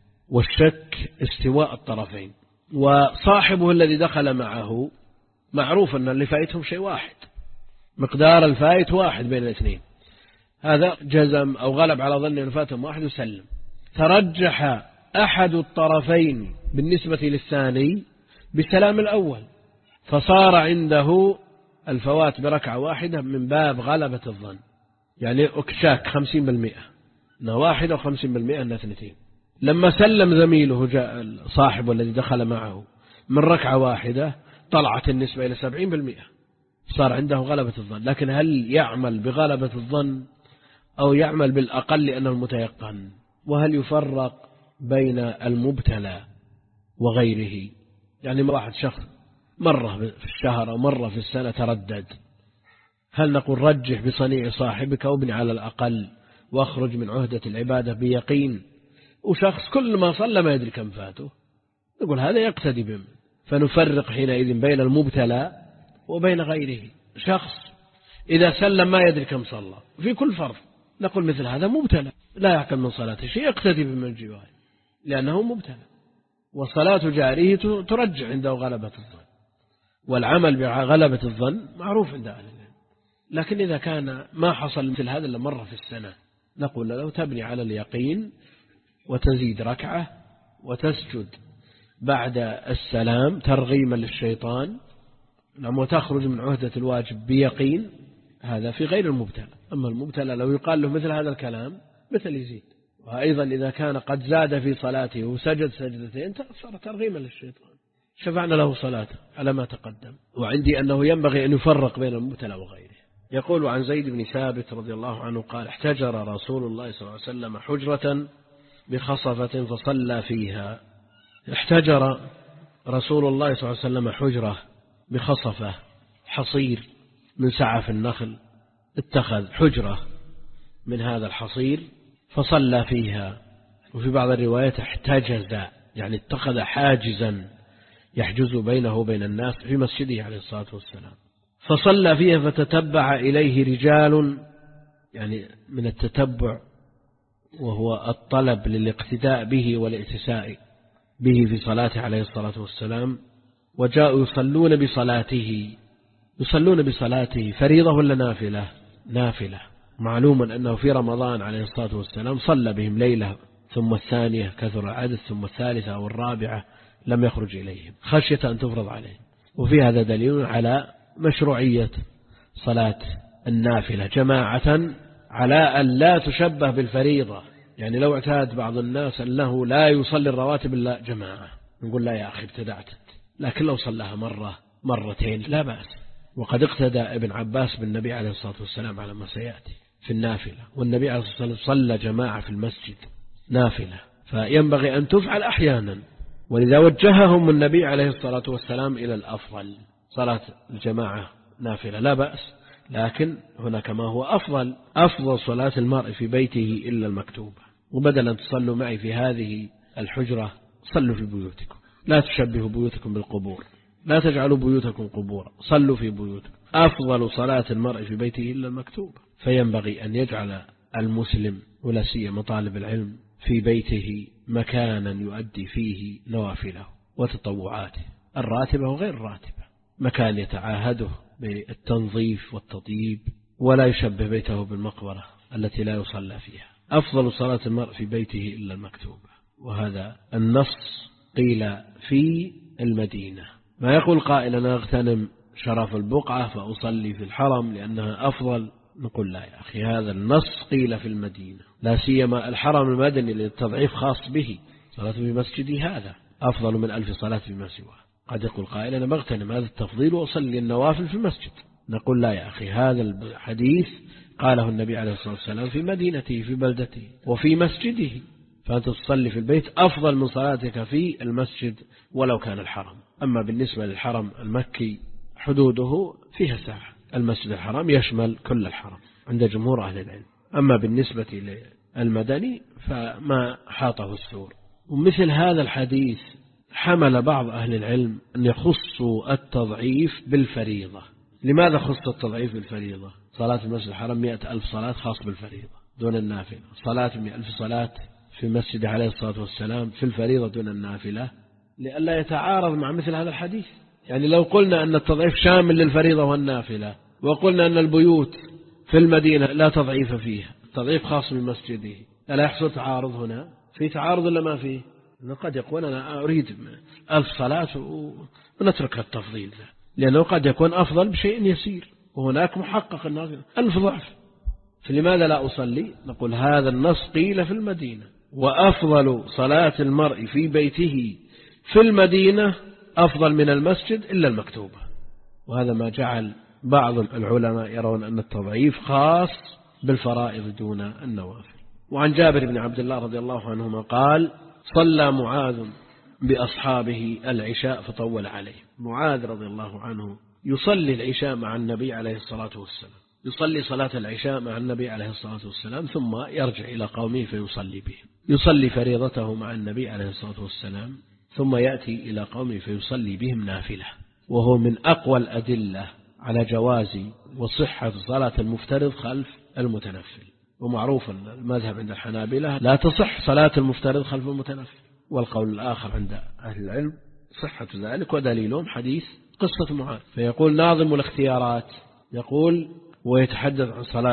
والشك استواء الطرفين. وصاحبه الذي دخل معه معروف أن اللي فايتهم شيء واحد، مقدار الفايت واحد بين الاثنين، هذا جزم أو غلب على ظن أن فاتهم واحد وسلم. ترجح أحد الطرفين بالنسبة للثاني بسلام الأول، فصار عنده الفوات بركعة واحدة من باب غلبة الظن، يعني أكشاك خمسين بالمئة أنه واحد أو خمسين بالمئة أنه اثنتين. لما سلم زميله جاء صاحبه الذي دخل معه من ركعة واحدة طلعت النسبة إلى سبعين بالمئة، صار عنده غلبة الظن. لكن هل يعمل بغلبة الظن أو يعمل بالأقل لأنه المتيقن؟ وهل يفرق بين المبتلى وغيره؟ يعني واحد شخص مرة في الشهر أو مرة في السنة تردد، هل نقول رجح بصنيع صاحبك وابني على الأقل واخرج من عهدة العبادة بيقين؟ وشخص كل ما صلى ما يدري كم فاته، نقول هذا يقتدي بهم. فنفرق حينئذ بين المبتلى وبين غيره. شخص إذا سلم ما يدري كم صلى في كل فرض، نقول مثل هذا مبتلى لا يعقل من صلاته شيء، يقتدي بمن جواره لأنه مبتلى، والصلاة جاريه ترجع عنده غلبة الظن، والعمل بغلبة الظن معروف عند أهل العلم. لكن إذا كان ما حصل مثل هذا إلا مرة في السنة، نقول له تبني على اليقين وتزيد ركعة وتسجد بعد السلام ترغيما للشيطان نعم وتخرج من عهدة الواجب بيقين، هذا في غير المبتلى. أما المبتلى لو يقال له مثل هذا الكلام مثل يزيد. وأيضا إذا كان قد زاد في صلاته وسجد سجدتين صار ترغيما للشيطان، شفعنا له صلاته على ما تقدم. وعندي أنه ينبغي أن يفرق بين المبتلى وغيره. يقول عن زيد بن ثابت رضي الله عنه قال احتجر رسول الله صلى الله عليه وسلم حجرة بخصفة فصلى فيها. احتجر رسول الله صلى الله عليه وسلم حجرة بخصفة، حصير من سعف النخل، اتخذ حجرة من هذا الحصير فصلى فيها. وفي بعض الروايات احتجز، يعني اتخذ حاجزا يحجز بينه وبين الناس في مسجده عليه الصلاة والسلام، فصلى فيها فتتبع إليه رجال، يعني من التتبع وهو الطلب للاقتداء به والائتساء به في صلاته عليه الصلاة والسلام، وجاءوا يصلون بصلاته يصلون بصلاته فريضة ولا نافلة؟ نافلة. معلوما أنه في رمضان عليه الصلاة والسلام صلى بهم ليلة ثم الثانية كثر العدد ثم الثالثة أو الرابعة لم يخرج إليهم خشية أن تفرض عليهم. وفي هذا دليل على مشروعية صلاة النافلة جماعة على أن لا تشبه بالفريضة. يعني لو اعتاد بعض الناس أنه لا يصلي الرواتب إلا جماعة نقول لا يا أخي ابتدعت، لكن لو صلىها مرة مرتين لا بأس. وقد اقتدى ابن عباس بالنبي عليه الصلاة والسلام على ما سيأتي في النافلة، والنبي عليه الصلاة والسلام صلى جماعة في المسجد نافلة، فينبغي أن تفعل أحيانا. ولذا وجههم النبي عليه الصلاة والسلام إلى الأفضل صلاة الجماعة نافلة لا بأس، لكن هناك ما هو أفضل. أفضل صلاة المرء في بيته إلا المكتوبة. وبدلا تصلوا معي في هذه الحجرة صلوا في بيوتكم، لا تشبهوا بيوتكم بالقبور، لا تجعلوا بيوتكم قبورا، صلوا في بيوتكم. أفضل صلاة المرء في بيته إلا المكتوبة. فينبغي أن يجعل المسلم ولا سيما طالب العلم في بيته مكانا يؤدي فيه نوافله وتطوعاته الراتبة وغير الراتبة، مكان يتعاهده بالتنظيف والتطيب ولا يشبه بيته بالمقبرة التي لا يصلى فيها. أفضل صلاة المرء في بيته إلا المكتوبة، وهذا النص قيل في المدينة. ما يقول قائل أنا أغتنم شرف البقعة فأصلي في الحرم لأنها أفضل، نقول لا يا أخي، هذا النص قيل في المدينة، لا سيما الحرم المدني للتضعيف خاص به، صلاة في مسجدي هذا أفضل من ألف صلاة فيما سواه. قد يقول قائل أنا بغتنم هذا التفضيل وأصلي النوافل في المسجد، نقول لا يا أخي، هذا الحديث قاله النبي عليه الصلاة والسلام في مدينته في بلدته وفي مسجده، فأنت تصلي في البيت أفضل من صلاتك في المسجد ولو كان الحرم. أما بالنسبة للحرم المكي حدوده فيها ساعة، المسجد الحرام يشمل كل الحرم عند جمهور أهل العلم. أما بالنسبة للمدني فما حاطه السور. ومثل هذا الحديث حمل بعض أهل العلم أن يخصوا التضعيف بالفريضة. لماذا خص التضعيف بالفريضة؟ صلاة المسجد الحرام مئة ألف صلاة خاص بالفريضة دون النافلة، صلاة مئة ألف صلاة في مسجد عليه الصلاة والسلام في الفريضة دون النافلة، لئلا يتعارض مع مثل هذا الحديث. يعني لو قلنا أن التضعيف شامل للفريضة والنافلة وقلنا أن البيوت في المدينة لا تضعيف فيها، التضعيف خاص بمسجده، ألا يحصل تعارض هنا؟ في تعارض ولا ما فيه؟ قد يقول أنا أريد ألف صلاة ونترك التفضيل ذا، لأنه قد يكون أفضل بشيء يسير وهناك محقق أنه ألف ضعف، فلماذا لا أصلي؟ نقول هذا النص قيل في المدينة، وأفضل صلاة المرء في بيته في المدينة أفضل من المسجد إلا المكتوبة. وهذا ما جعل بعض العلماء يرون أن التضعيف خاص بالفرائض دون النوافل. وعن جابر بن عبد الله رضي الله عنهما قال صلى معاذ بأصحابه العشاء فطول عليه. معاذ رضي الله عنه يصلي العشاء مع النبي عليه الصلاة والسلام، يصلي صلاة العشاء مع النبي عليه الصلاة والسلام ثم يرجع إلى قومه فيصلي بهم، يصلي فريضته مع النبي عليه الصلاة والسلام ثم يأتي إلى قومه فيصلي بهم نافلة. وهو من أقوى الأدلة على جواز وصحة صلاة المفترض خلف المتنفل. ومعروف المذهب عند الحنابلة لا تصح صلاة المفترض خلف المتنفل، والقول الآخر عند أهل العلم صحة ذلك، ودليلهم حديث قصة معاذ. فيقول ناظم الاختيارات يقول ويتحدث عن صلاة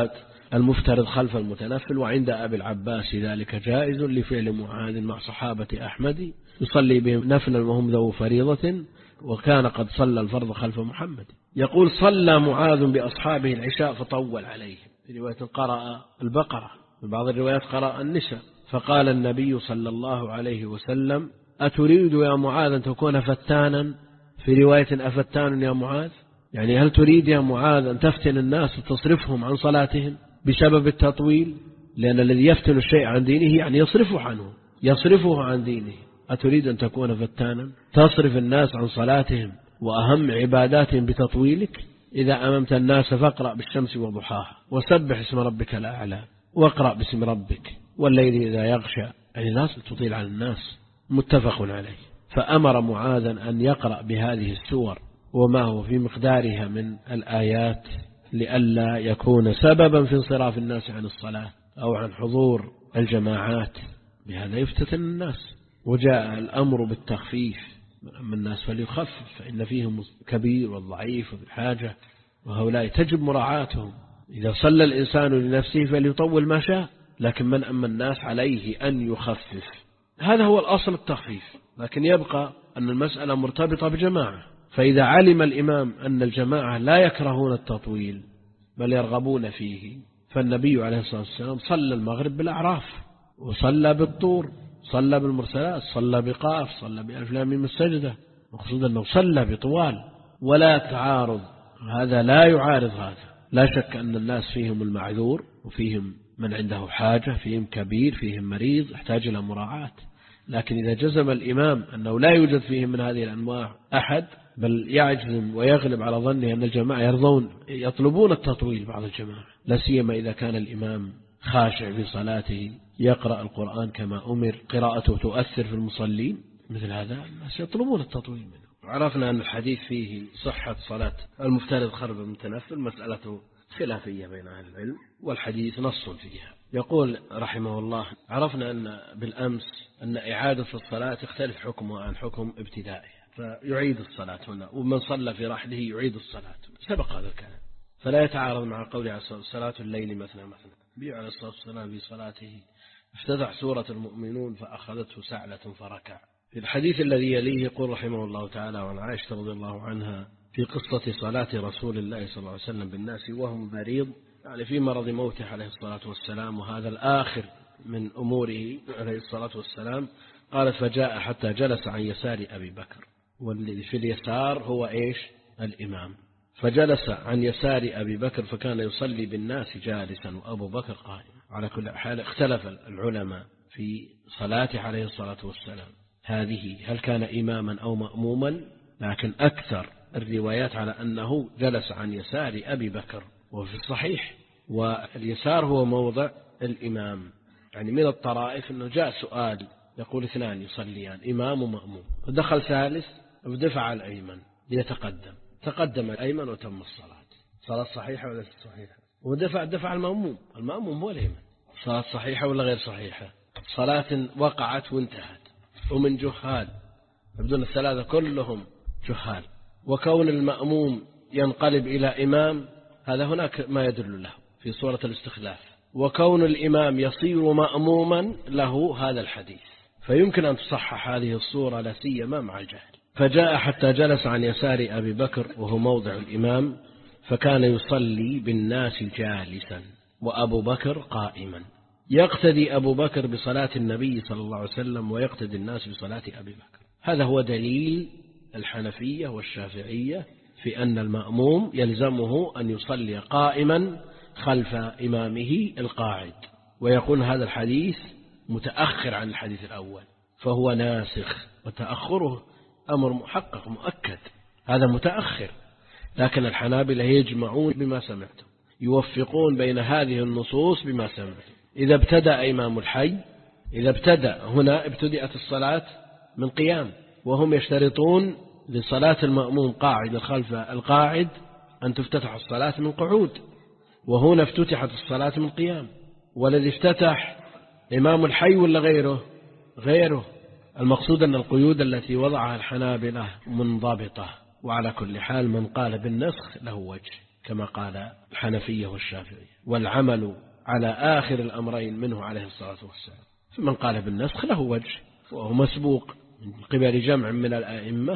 المفترض خلف المتنفل، وعند أبي العباس ذلك جائز لفعل معاذ مع صحابة أحمد يصلي بهم نفلا وهم ذو فريضة، وكان قد صلى الفرض خلف محمد. يقول صلى معاذ بأصحابه العشاء فطول عليهم، في رواية قرأ البقرة، في بعض الروايات قرأ النساء، فقال النبي صلى الله عليه وسلم أتريد يا معاذ أن تكون فتانا؟ في رواية أفتان يا معاذ، يعني هل تريد يا معاذ أن تفتن الناس وتصرفهم عن صلاتهم بسبب التطويل؟ لأن الذي يفتن الشيء عن دينه يعني يصرفه عنه، يصرفه عن دينه. أتريد أن تكون فتانا تصرف الناس عن صلاتهم وأهم عباداتهم بتطويلك؟ إذا أممت الناس فاقرأ بالشمس وضحاها وسبح اسم ربك الأعلى واقرأ باسم ربك والليل إذا يغشى، يعني لا تطيل على الناس. متفق عليه. فأمر معاذا أن يقرأ بهذه السور وما هو في مقدارها من الآيات لئلا يكون سببا في انصراف الناس عن الصلاة أو عن حضور الجماعات، بهذا يفتتن الناس. وجاء الأمر بالتخفيف، أما الناس فليخفف فإن فيهم كبير والضعيف وبالحاجة، وهؤلاء تجب مراعاتهم. إذا صلى الإنسان لنفسه فليطول ما شاء، لكن من أما الناس عليه أن يخفف. هذا هو الأصل التخفيف، لكن يبقى أن المسألة مرتبطة بجماعة. فإذا علم الإمام أن الجماعة لا يكرهون التطويل بل يرغبون فيه، فالنبي عليه الصلاة والسلام صلى المغرب بالأعراف، وصلى بالطور، صلى بالمرسلات، صلى بقاف، صلى بألف لام ميم السجدة، مقصود أنه صلى بطوال ولا تعارض. هذا لا يعارض هذا. لا شك أن الناس فيهم المعذور وفيهم من عنده حاجة، فيهم كبير، فيهم مريض يحتاج إلى مراعاة، لكن إذا جزم الإمام أنه لا يوجد فيهم من هذه الأنواع أحد، بل يعجزم ويغلب على ظنه أن الجماعة يرضون يطلبون التطويل، بعض الجماعة لا سيما إذا كان الإمام خاشع في صلاته يقرأ القرآن كما أمر، قراءته تؤثر في المصلين، مثل هذا الناس يطلبون التطويل منه. عرفنا أن الحديث فيه صحة صلاة المفترض خلف المتنفل، مسألة خلافية بين أهل العلم، والحديث نص فيها. يقول رحمه الله: عرفنا أن بالأمس أن إعادة الصلاة تختلف حكمها عن حكم ابتدائها، فيعيد الصلاة هنا، ومن صلى في رحله يعيد الصلاة، سبق هذا الكلام، فلا يتعارض مع قوله عليه صلاة الليل مثنى مثنى. النبي عليه الصلاة والسلام في صلاته افتتح سورة المؤمنون فأخذته سعلة فركع. في الحديث الذي يليه يقول رحمه الله تعالى عن عائشة رضي الله عنها في قصة صلاة رسول الله صلى الله عليه وسلم بالناس وهم مريض، يعني في مرض موته عليه الصلاة والسلام، وهذا الآخر من أموره عليه الصلاة والسلام. قالت: فجاء حتى جلس عن يسار أبي بكر، والذي في اليسار هو إيش؟ الإمام. فجلس عن يسار أبي بكر فكان يصلي بالناس جالسا وأبو بكر قائما. على كل حال اختلف العلماء في صلاته عليه الصلاة والسلام هذه، هل كان إماما أو مأموما؟ لكن أكثر الروايات على أنه جلس عن يسار أبي بكر، وفي الصحيح واليسار هو موضع الإمام. يعني من الطرائف أنه جاء سؤال يقول اثنان يصليان إمام ومأموم، فدخل ثالث ودفع الأيمن ليتقدم، تقدم الأيمن وتم الصلاة. صلاة صحيحة ولا صحيحة؟ ودفع دفع المأموم، المأموم هو الأيمن. صلاة صحيحة ولا غير صحيحة؟ صلاة وقعت وانتهت ومن جهال، يبدون الثلاثة كلهم جهال، وكون المأموم ينقلب إلى إمام هذا هناك ما يدل له في صورة الاستخلاف، وكون الإمام يصير مأموما له هذا الحديث، فيمكن أن تصحح هذه الصورة لا سيما مع الجهل. فجاء حتى جلس عن يسار أبي بكر وهو موضع الإمام، فكان يصلي بالناس جالسا وأبو بكر قائما، يقتدي أبو بكر بصلاة النبي صلى الله عليه وسلم ويقتدي الناس بصلاة أبي بكر. هذا هو دليل الحنفية والشافعية في أن المأموم يلزمه أن يصلي قائما خلف إمامه القاعد، ويكون هذا الحديث متأخر عن الحديث الأول، فهو ناسخ، وتأخره أمر محقق مؤكد، هذا متأخر. لكن الحنابلة يجمعون بما سمعتم، يوفقون بين هذه النصوص بما سمعتم. إذا ابتدأ إمام الحي، إذا ابتدأ هنا ابتدأت الصلاة من قيام، وهم يشترطون لصلاة المأموم قاعد خلف القاعد أن تفتتح الصلاة من قعود، وهنا افتتحت الصلاة من قيام. والذي افتتح إمام الحي ولا غيره؟ غيره. المقصود أن القيود التي وضعها الحنابلة منضبطة. وعلى كل حال من قال بالنسخ له وجه، كما قال الحنفية والشافعية، والعمل على آخر الأمرين منه عليه الصلاة والسلام. فمن قال بالنسخ له وجه وهو مسبوق من قبل جمع من الأئمة،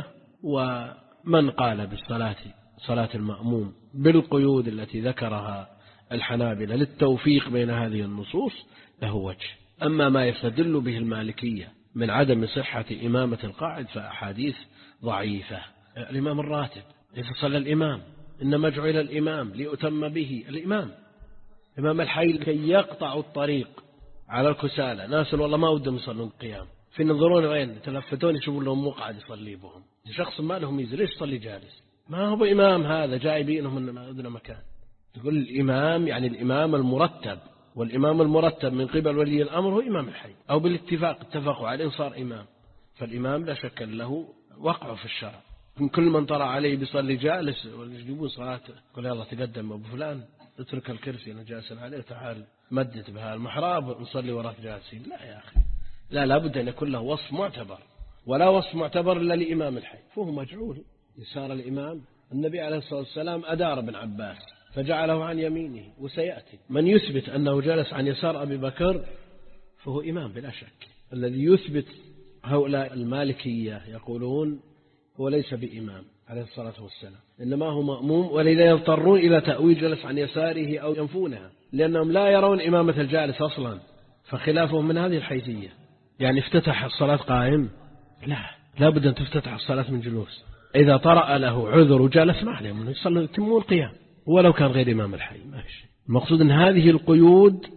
ومن قال بالصلاة صلاة المأموم بالقيود التي ذكرها الحنابلة للتوفيق بين هذه النصوص له وجه. أما ما يستدل به المالكية من عدم صحة إمامة القاعد فأحاديث ضعيفة. الإمام الراتب ليس صلى الإمام، إنما جعل الإمام ليؤتم به. الإمام إمام الحي كي يقطع الطريق على الكسالى، ناس والله ما ودهم يصلون القيام، في نظرون وين يتلفتون يشوفون لهم مقعد يصلي بهم، شخص ما لهم يزر ليش يصلي جالس؟ ما هو إمام هذا جايبينهم من أدنى مكان. تقول الإمام يعني الإمام المرتب، والإمام المرتب من قبل ولي الأمر هو إمام الحي، أو بالاتفاق اتفقوا عليه صار إمام. فالإمام لا شك له وقعه في الشرع. كل من طلع عليه بيصلي جالس ويجيبون صلاته، قل يلا تقدم أبو فلان اترك الكرسي أنا جالس عليه تعال مدت بها المحراب ونصلي وراك جالسين. لا يا أخي، لا لابد أن يكون له وصف معتبر، ولا وصف معتبر إلا لإمام الحي، فهو مجعول يسار الإمام. النبي عليه الصلاة والسلام أدار ابن عباس فجعله عن يمينه، وسيأتي من يثبت أنه جلس عن يسار أبي بكر فهو إمام بلا شك. الذي يثبت هؤلاء المالكية يقولون هو ليس بإمام عليه الصلاة والسلام، إنما هو مأموم، ولذا يضطرون إلى تأويل جلس عن يساره أو ينفونها، لأنهم لا يرون إمامة الجالس أصلا، فخلافهم من هذه الحيثية. يعني افتتح الصلاة قائم؟ لا، لا بد أن تفتتح الصلاة من جلوس. إذا طرأ له عذر وجالس ما عليه من يصلي يتمون القيام ولو كان غير إمام الحي، ما في شيء. المقصود أن هذه القيود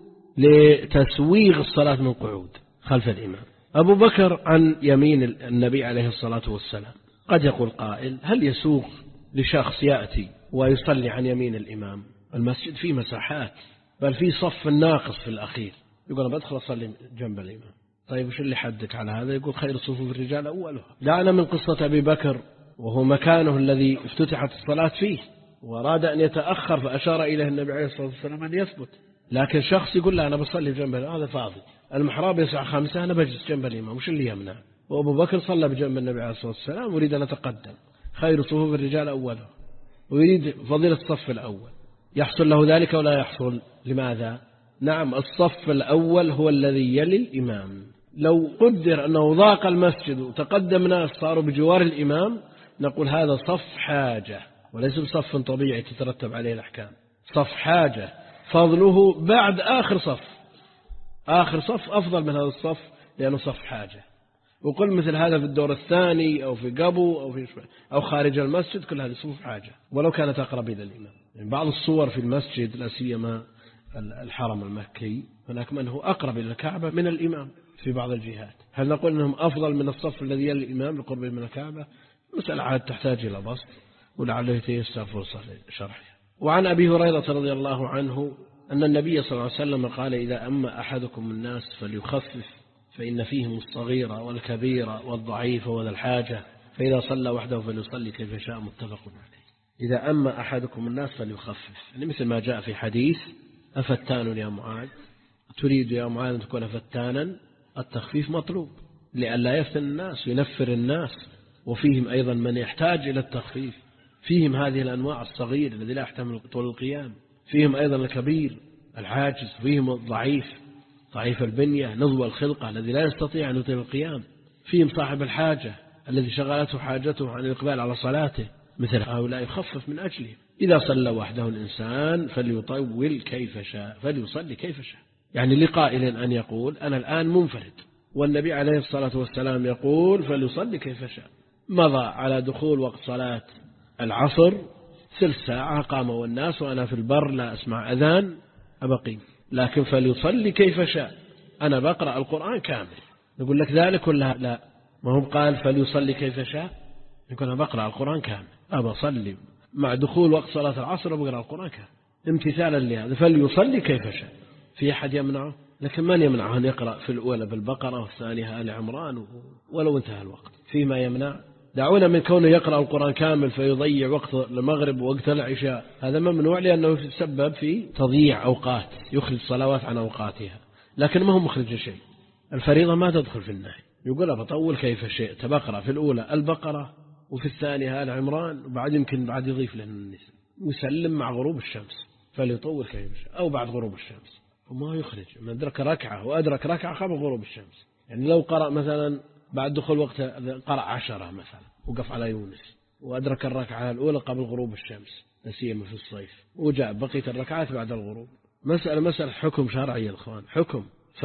لتسويغ الصلاة من قعود خلف الإمام. أبو بكر عن يمين النبي عليه الصلاة والسلام. قد يقول قائل هل يسوغ لشخص يأتي ويصلي عن يمين الإمام؟ المسجد فيه مساحات، بل فيه صف الناقص في الأخير، يقول أنا بدخل أصلي جنب الإمام. طيب وش اللي حدك على هذا؟ يقول خير صفوف الرجال أولها. دعنا من قصة أبي بكر وهو مكانه الذي افتتحت الصلاة فيه، وأراد أن يتأخر فأشار إليه النبي عليه الصلاة والسلام أن يثبت. لكن شخص يقول لا أنا بصلي جنب هذا فاضي، المحراب يسع خمسة أنا بجلس جنب الإمام، وش اللي يمنع؟ وأبو بكر صلى بجنب النبي عليه الصلاة والسلام ويريد أن يتقدم، خير صفوف الرجال أولها، ويريد فضيلة الصف الأول. يحصل له ذلك ولا يحصل؟ لماذا؟ نعم، الصف الأول هو الذي يلي الإمام. لو قدر أنه ضاق المسجد وتقدم ناس صاروا بجوار الإمام نقول هذا صف حاجة وليس بصف طبيعي تترتب عليه الأحكام. صف حاجة فضله بعد آخر صف، آخر صف أفضل من هذا الصف لأنه صف حاجة. وقل مثل هذا في الدور الثاني أو في قبو أو في أو خارج المسجد، كل هذه صفوف حاجة ولو كانت أقرب إلى الإمام. يعني بعض الصور في المسجد لا سيما الحرم المكي هناك من هو أقرب إلى الكعبة من الإمام في بعض الجهات. هل نقول أنهم أفضل من الصف الذي يلي الإمام لقرب من الكعبة؟ مسألة عاد تحتاج إلى بسط ولعله يتيسر فرصة لشرحها. وعن أبي هريرة رضي الله عنه أن النبي صلى الله عليه وسلم قال إذا أما أحدكم الناس فليخفف فإن فيهم الصغير والكبير والضعيف وذا الحاجة، فإذا صلى وحده فليصلي كيف شاء، متفق عليه. إذا أما أحدكم الناس فليخفف، يعني مثل ما جاء في حديث أفتان يا معاذ، تريد يا معاذ أن تكون فتانا؟ التخفيف مطلوب لئلا يفتن الناس وينفر الناس، وفيهم أيضا من يحتاج إلى التخفيف، فيهم هذه الأنواع الصغير الذي لا يحتمل طول القيام، فيهم أيضا الكبير العاجز، فيهم الضعيف ضعيف البنية نضوى الخلقة الذي لا يستطيع أن يطيل القيام، فيهم صاحب الحاجة الذي شغلته حاجته عن الإقبال على صلاته، مثل هؤلاء يخفف من أجله. إذا صلى وحده الإنسان فليطول كيف شاء، فليصلي كيف شاء. يعني لقائل أن يقول أنا الآن منفرد والنبي عليه الصلاة والسلام يقول فليصلي كيف شاء. مضى على دخول وقت صلاة العصر ثلث ساعة قام والناس وأنا في البر لا أسمع أذان أبقي، لكن فليصلي كيف شاء، أنا بقرأ القرآن كامل. نقول لك ذلك ولا لا؟ ما هم قال فليصلي كيف شاء، يقول أنا بقرأ القرآن كامل، أبى أصلي مع دخول وقت صلاة العصر وبقرأ القرآن كامل امتثالا لهذا، فليصلي كيف شاء. في أحد يمنعه؟ لكن من يمنعه أن يقرأ في الأولى بالبقرة والثانية آل عمران ولو انتهى الوقت؟ فيما يمنع؟ دعونا من كونه يقرأ القرآن كامل فيضيع وقت المغرب ووقت العشاء، هذا ممنوع لأنه يتسبب في تضييع أوقات، يخرج صلوات عن أوقاتها، لكن ما هو مخرج شيء. الفريضة ما تدخل في النهي، يقول بطول كيف شيء، تبقرأ في الأولى البقرة وفي الثانية آل عمران وبعد يمكن بعد يضيف لنا النساء، ويسلم مع غروب الشمس، فليطول كيف شاء، أو بعد غروب الشمس، وما يخرج من أدرك ركعة وأدرك ركعة قبل غروب الشمس. يعني لو قرأ مثلا بعد دخول وقت قرأ عشرة مثلا وقف على يونس وأدرك الركعة الأولى قبل غروب الشمس نسيما في الصيف، وجاء بقية الركعات بعد الغروب. مسألة مسألة حكم شرعي يا الأخوان، حكم.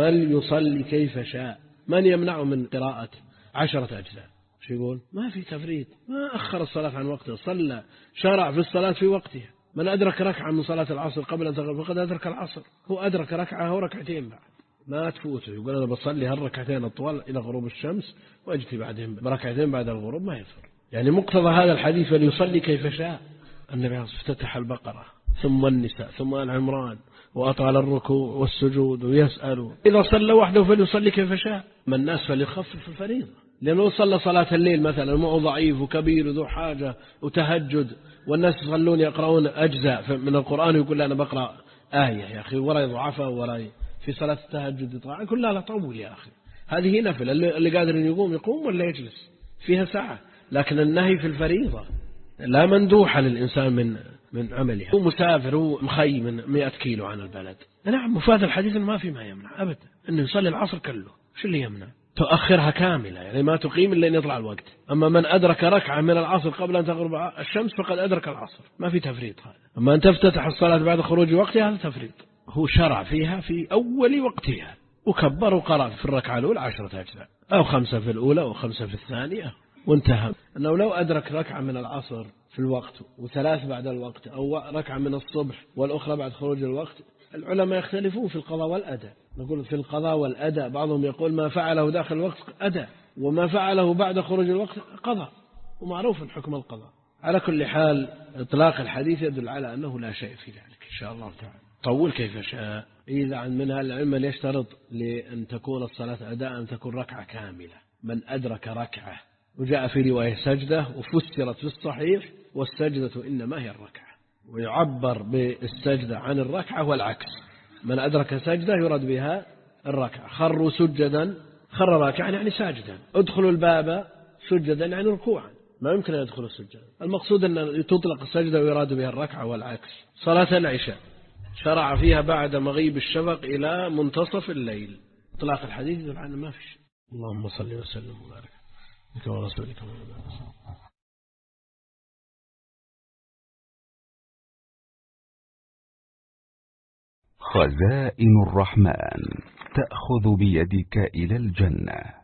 فليصلي كيف شاء، من يمنعه من قراءة عشرة أجزاء؟ شو يقول؟ ما في تفريط، ما أخر الصلاة عن وقتها، صلى شرع في الصلاة في وقتها. من أدرك ركعة من صلاة العصر قبل أن تغرب فقد أدرك العصر، هو أدرك ركعة وركعتين بعد، ما تفوته. يقول أنا بصلي هالركعتين الطوال إلى غروب الشمس وأجتي بعدهم بركعتين بعد الغروب، ما يفر. يعني مقتضى هذا الحديث فليصلي كيف شاء. النبي افتتح البقرة ثم النساء ثم آل عمران وأطال الركوع والسجود ويسأل. إذا صلى وحده فليصلي كيف شاء. من الناس فليخفف الفريضة، لأنه صلى صلاة الليل مثلا معه ضعيف وكبير وذو حاجة وتهجد، والناس يصلون يقرؤون أجزاء من القرآن، ويقول أنا بقرأ آية يا أخي وراي ضعفة وراي في صلاة التهجد طبعا كلها لا طول يا أخي، هذه نفل، اللي قادر يقوم يقوم ولا يجلس فيها ساعة. لكن النهي في الفريضة لا مندوحة للإنسان من من عملها. هو مسافر هو مخي من مئة كيلو عن البلد، نعم مفاد الحديث ما في ما يمنع أبدا أنه يصلي العصر كله، شو اللي يمنع؟ تؤخرها كاملة، يعني ما تقيم إلا أن يطلع الوقت. أما من أدرك ركعة من العصر قبل أن تغرب الشمس فقد أدرك العصر، ما في تفريط هذا. أما أن تفتتح الصلاة بعد خروج وقتها هذا تفريط. هو شرع فيها في أول وقتها وكبر وقرأ في الركعة الأولى عشرة أجزاء أو خمسة في الأولى أو خمسة في الثانية وانتهى. أنه لو أدرك ركعة من العصر في الوقت وثلاث بعد الوقت، أو ركعة من الصبح والأخرى بعد خروج الوقت، العلماء يختلفون في القضاء والأداء. نقول في القضاء والأداء بعضهم يقول ما فعله داخل الوقت أداء، وما فعله بعد خروج الوقت قضاء، ومعروف حكم القضاء. على كل حال إطلاق الحديث يدل على أنه لا شيء في ذلك إن شاء الله تعالى. طول كيف شاء. إذا عن من العلم يشترط لأن تكون الصلاة أداء أن تكون ركعة كاملة. من أدرك ركعة، وجاء في رواية سجدة وفسرت في الصحيح والسجدة إنما هي الركعة، ويعبر بالسجدة عن الركعة والعكس. من أدرك سجدة يراد بها الركعة. خروا سجدا، خر راكعا يعني ساجدا. ادخلوا الباب سجدا يعني ركوعا، ما يمكن أن يدخلوا سجدا. المقصود أن تطلق السجدة ويراد بها الركعة والعكس. صلاة العشاء شرع فيها بعد مغيب الشفق إلى منتصف الليل. اطلاق الحديث يدل على ما في شيء. اللهم صل وسلم وبارك على ورسولك. خزائن الرحمن تأخذ بيدك إلى الجنة.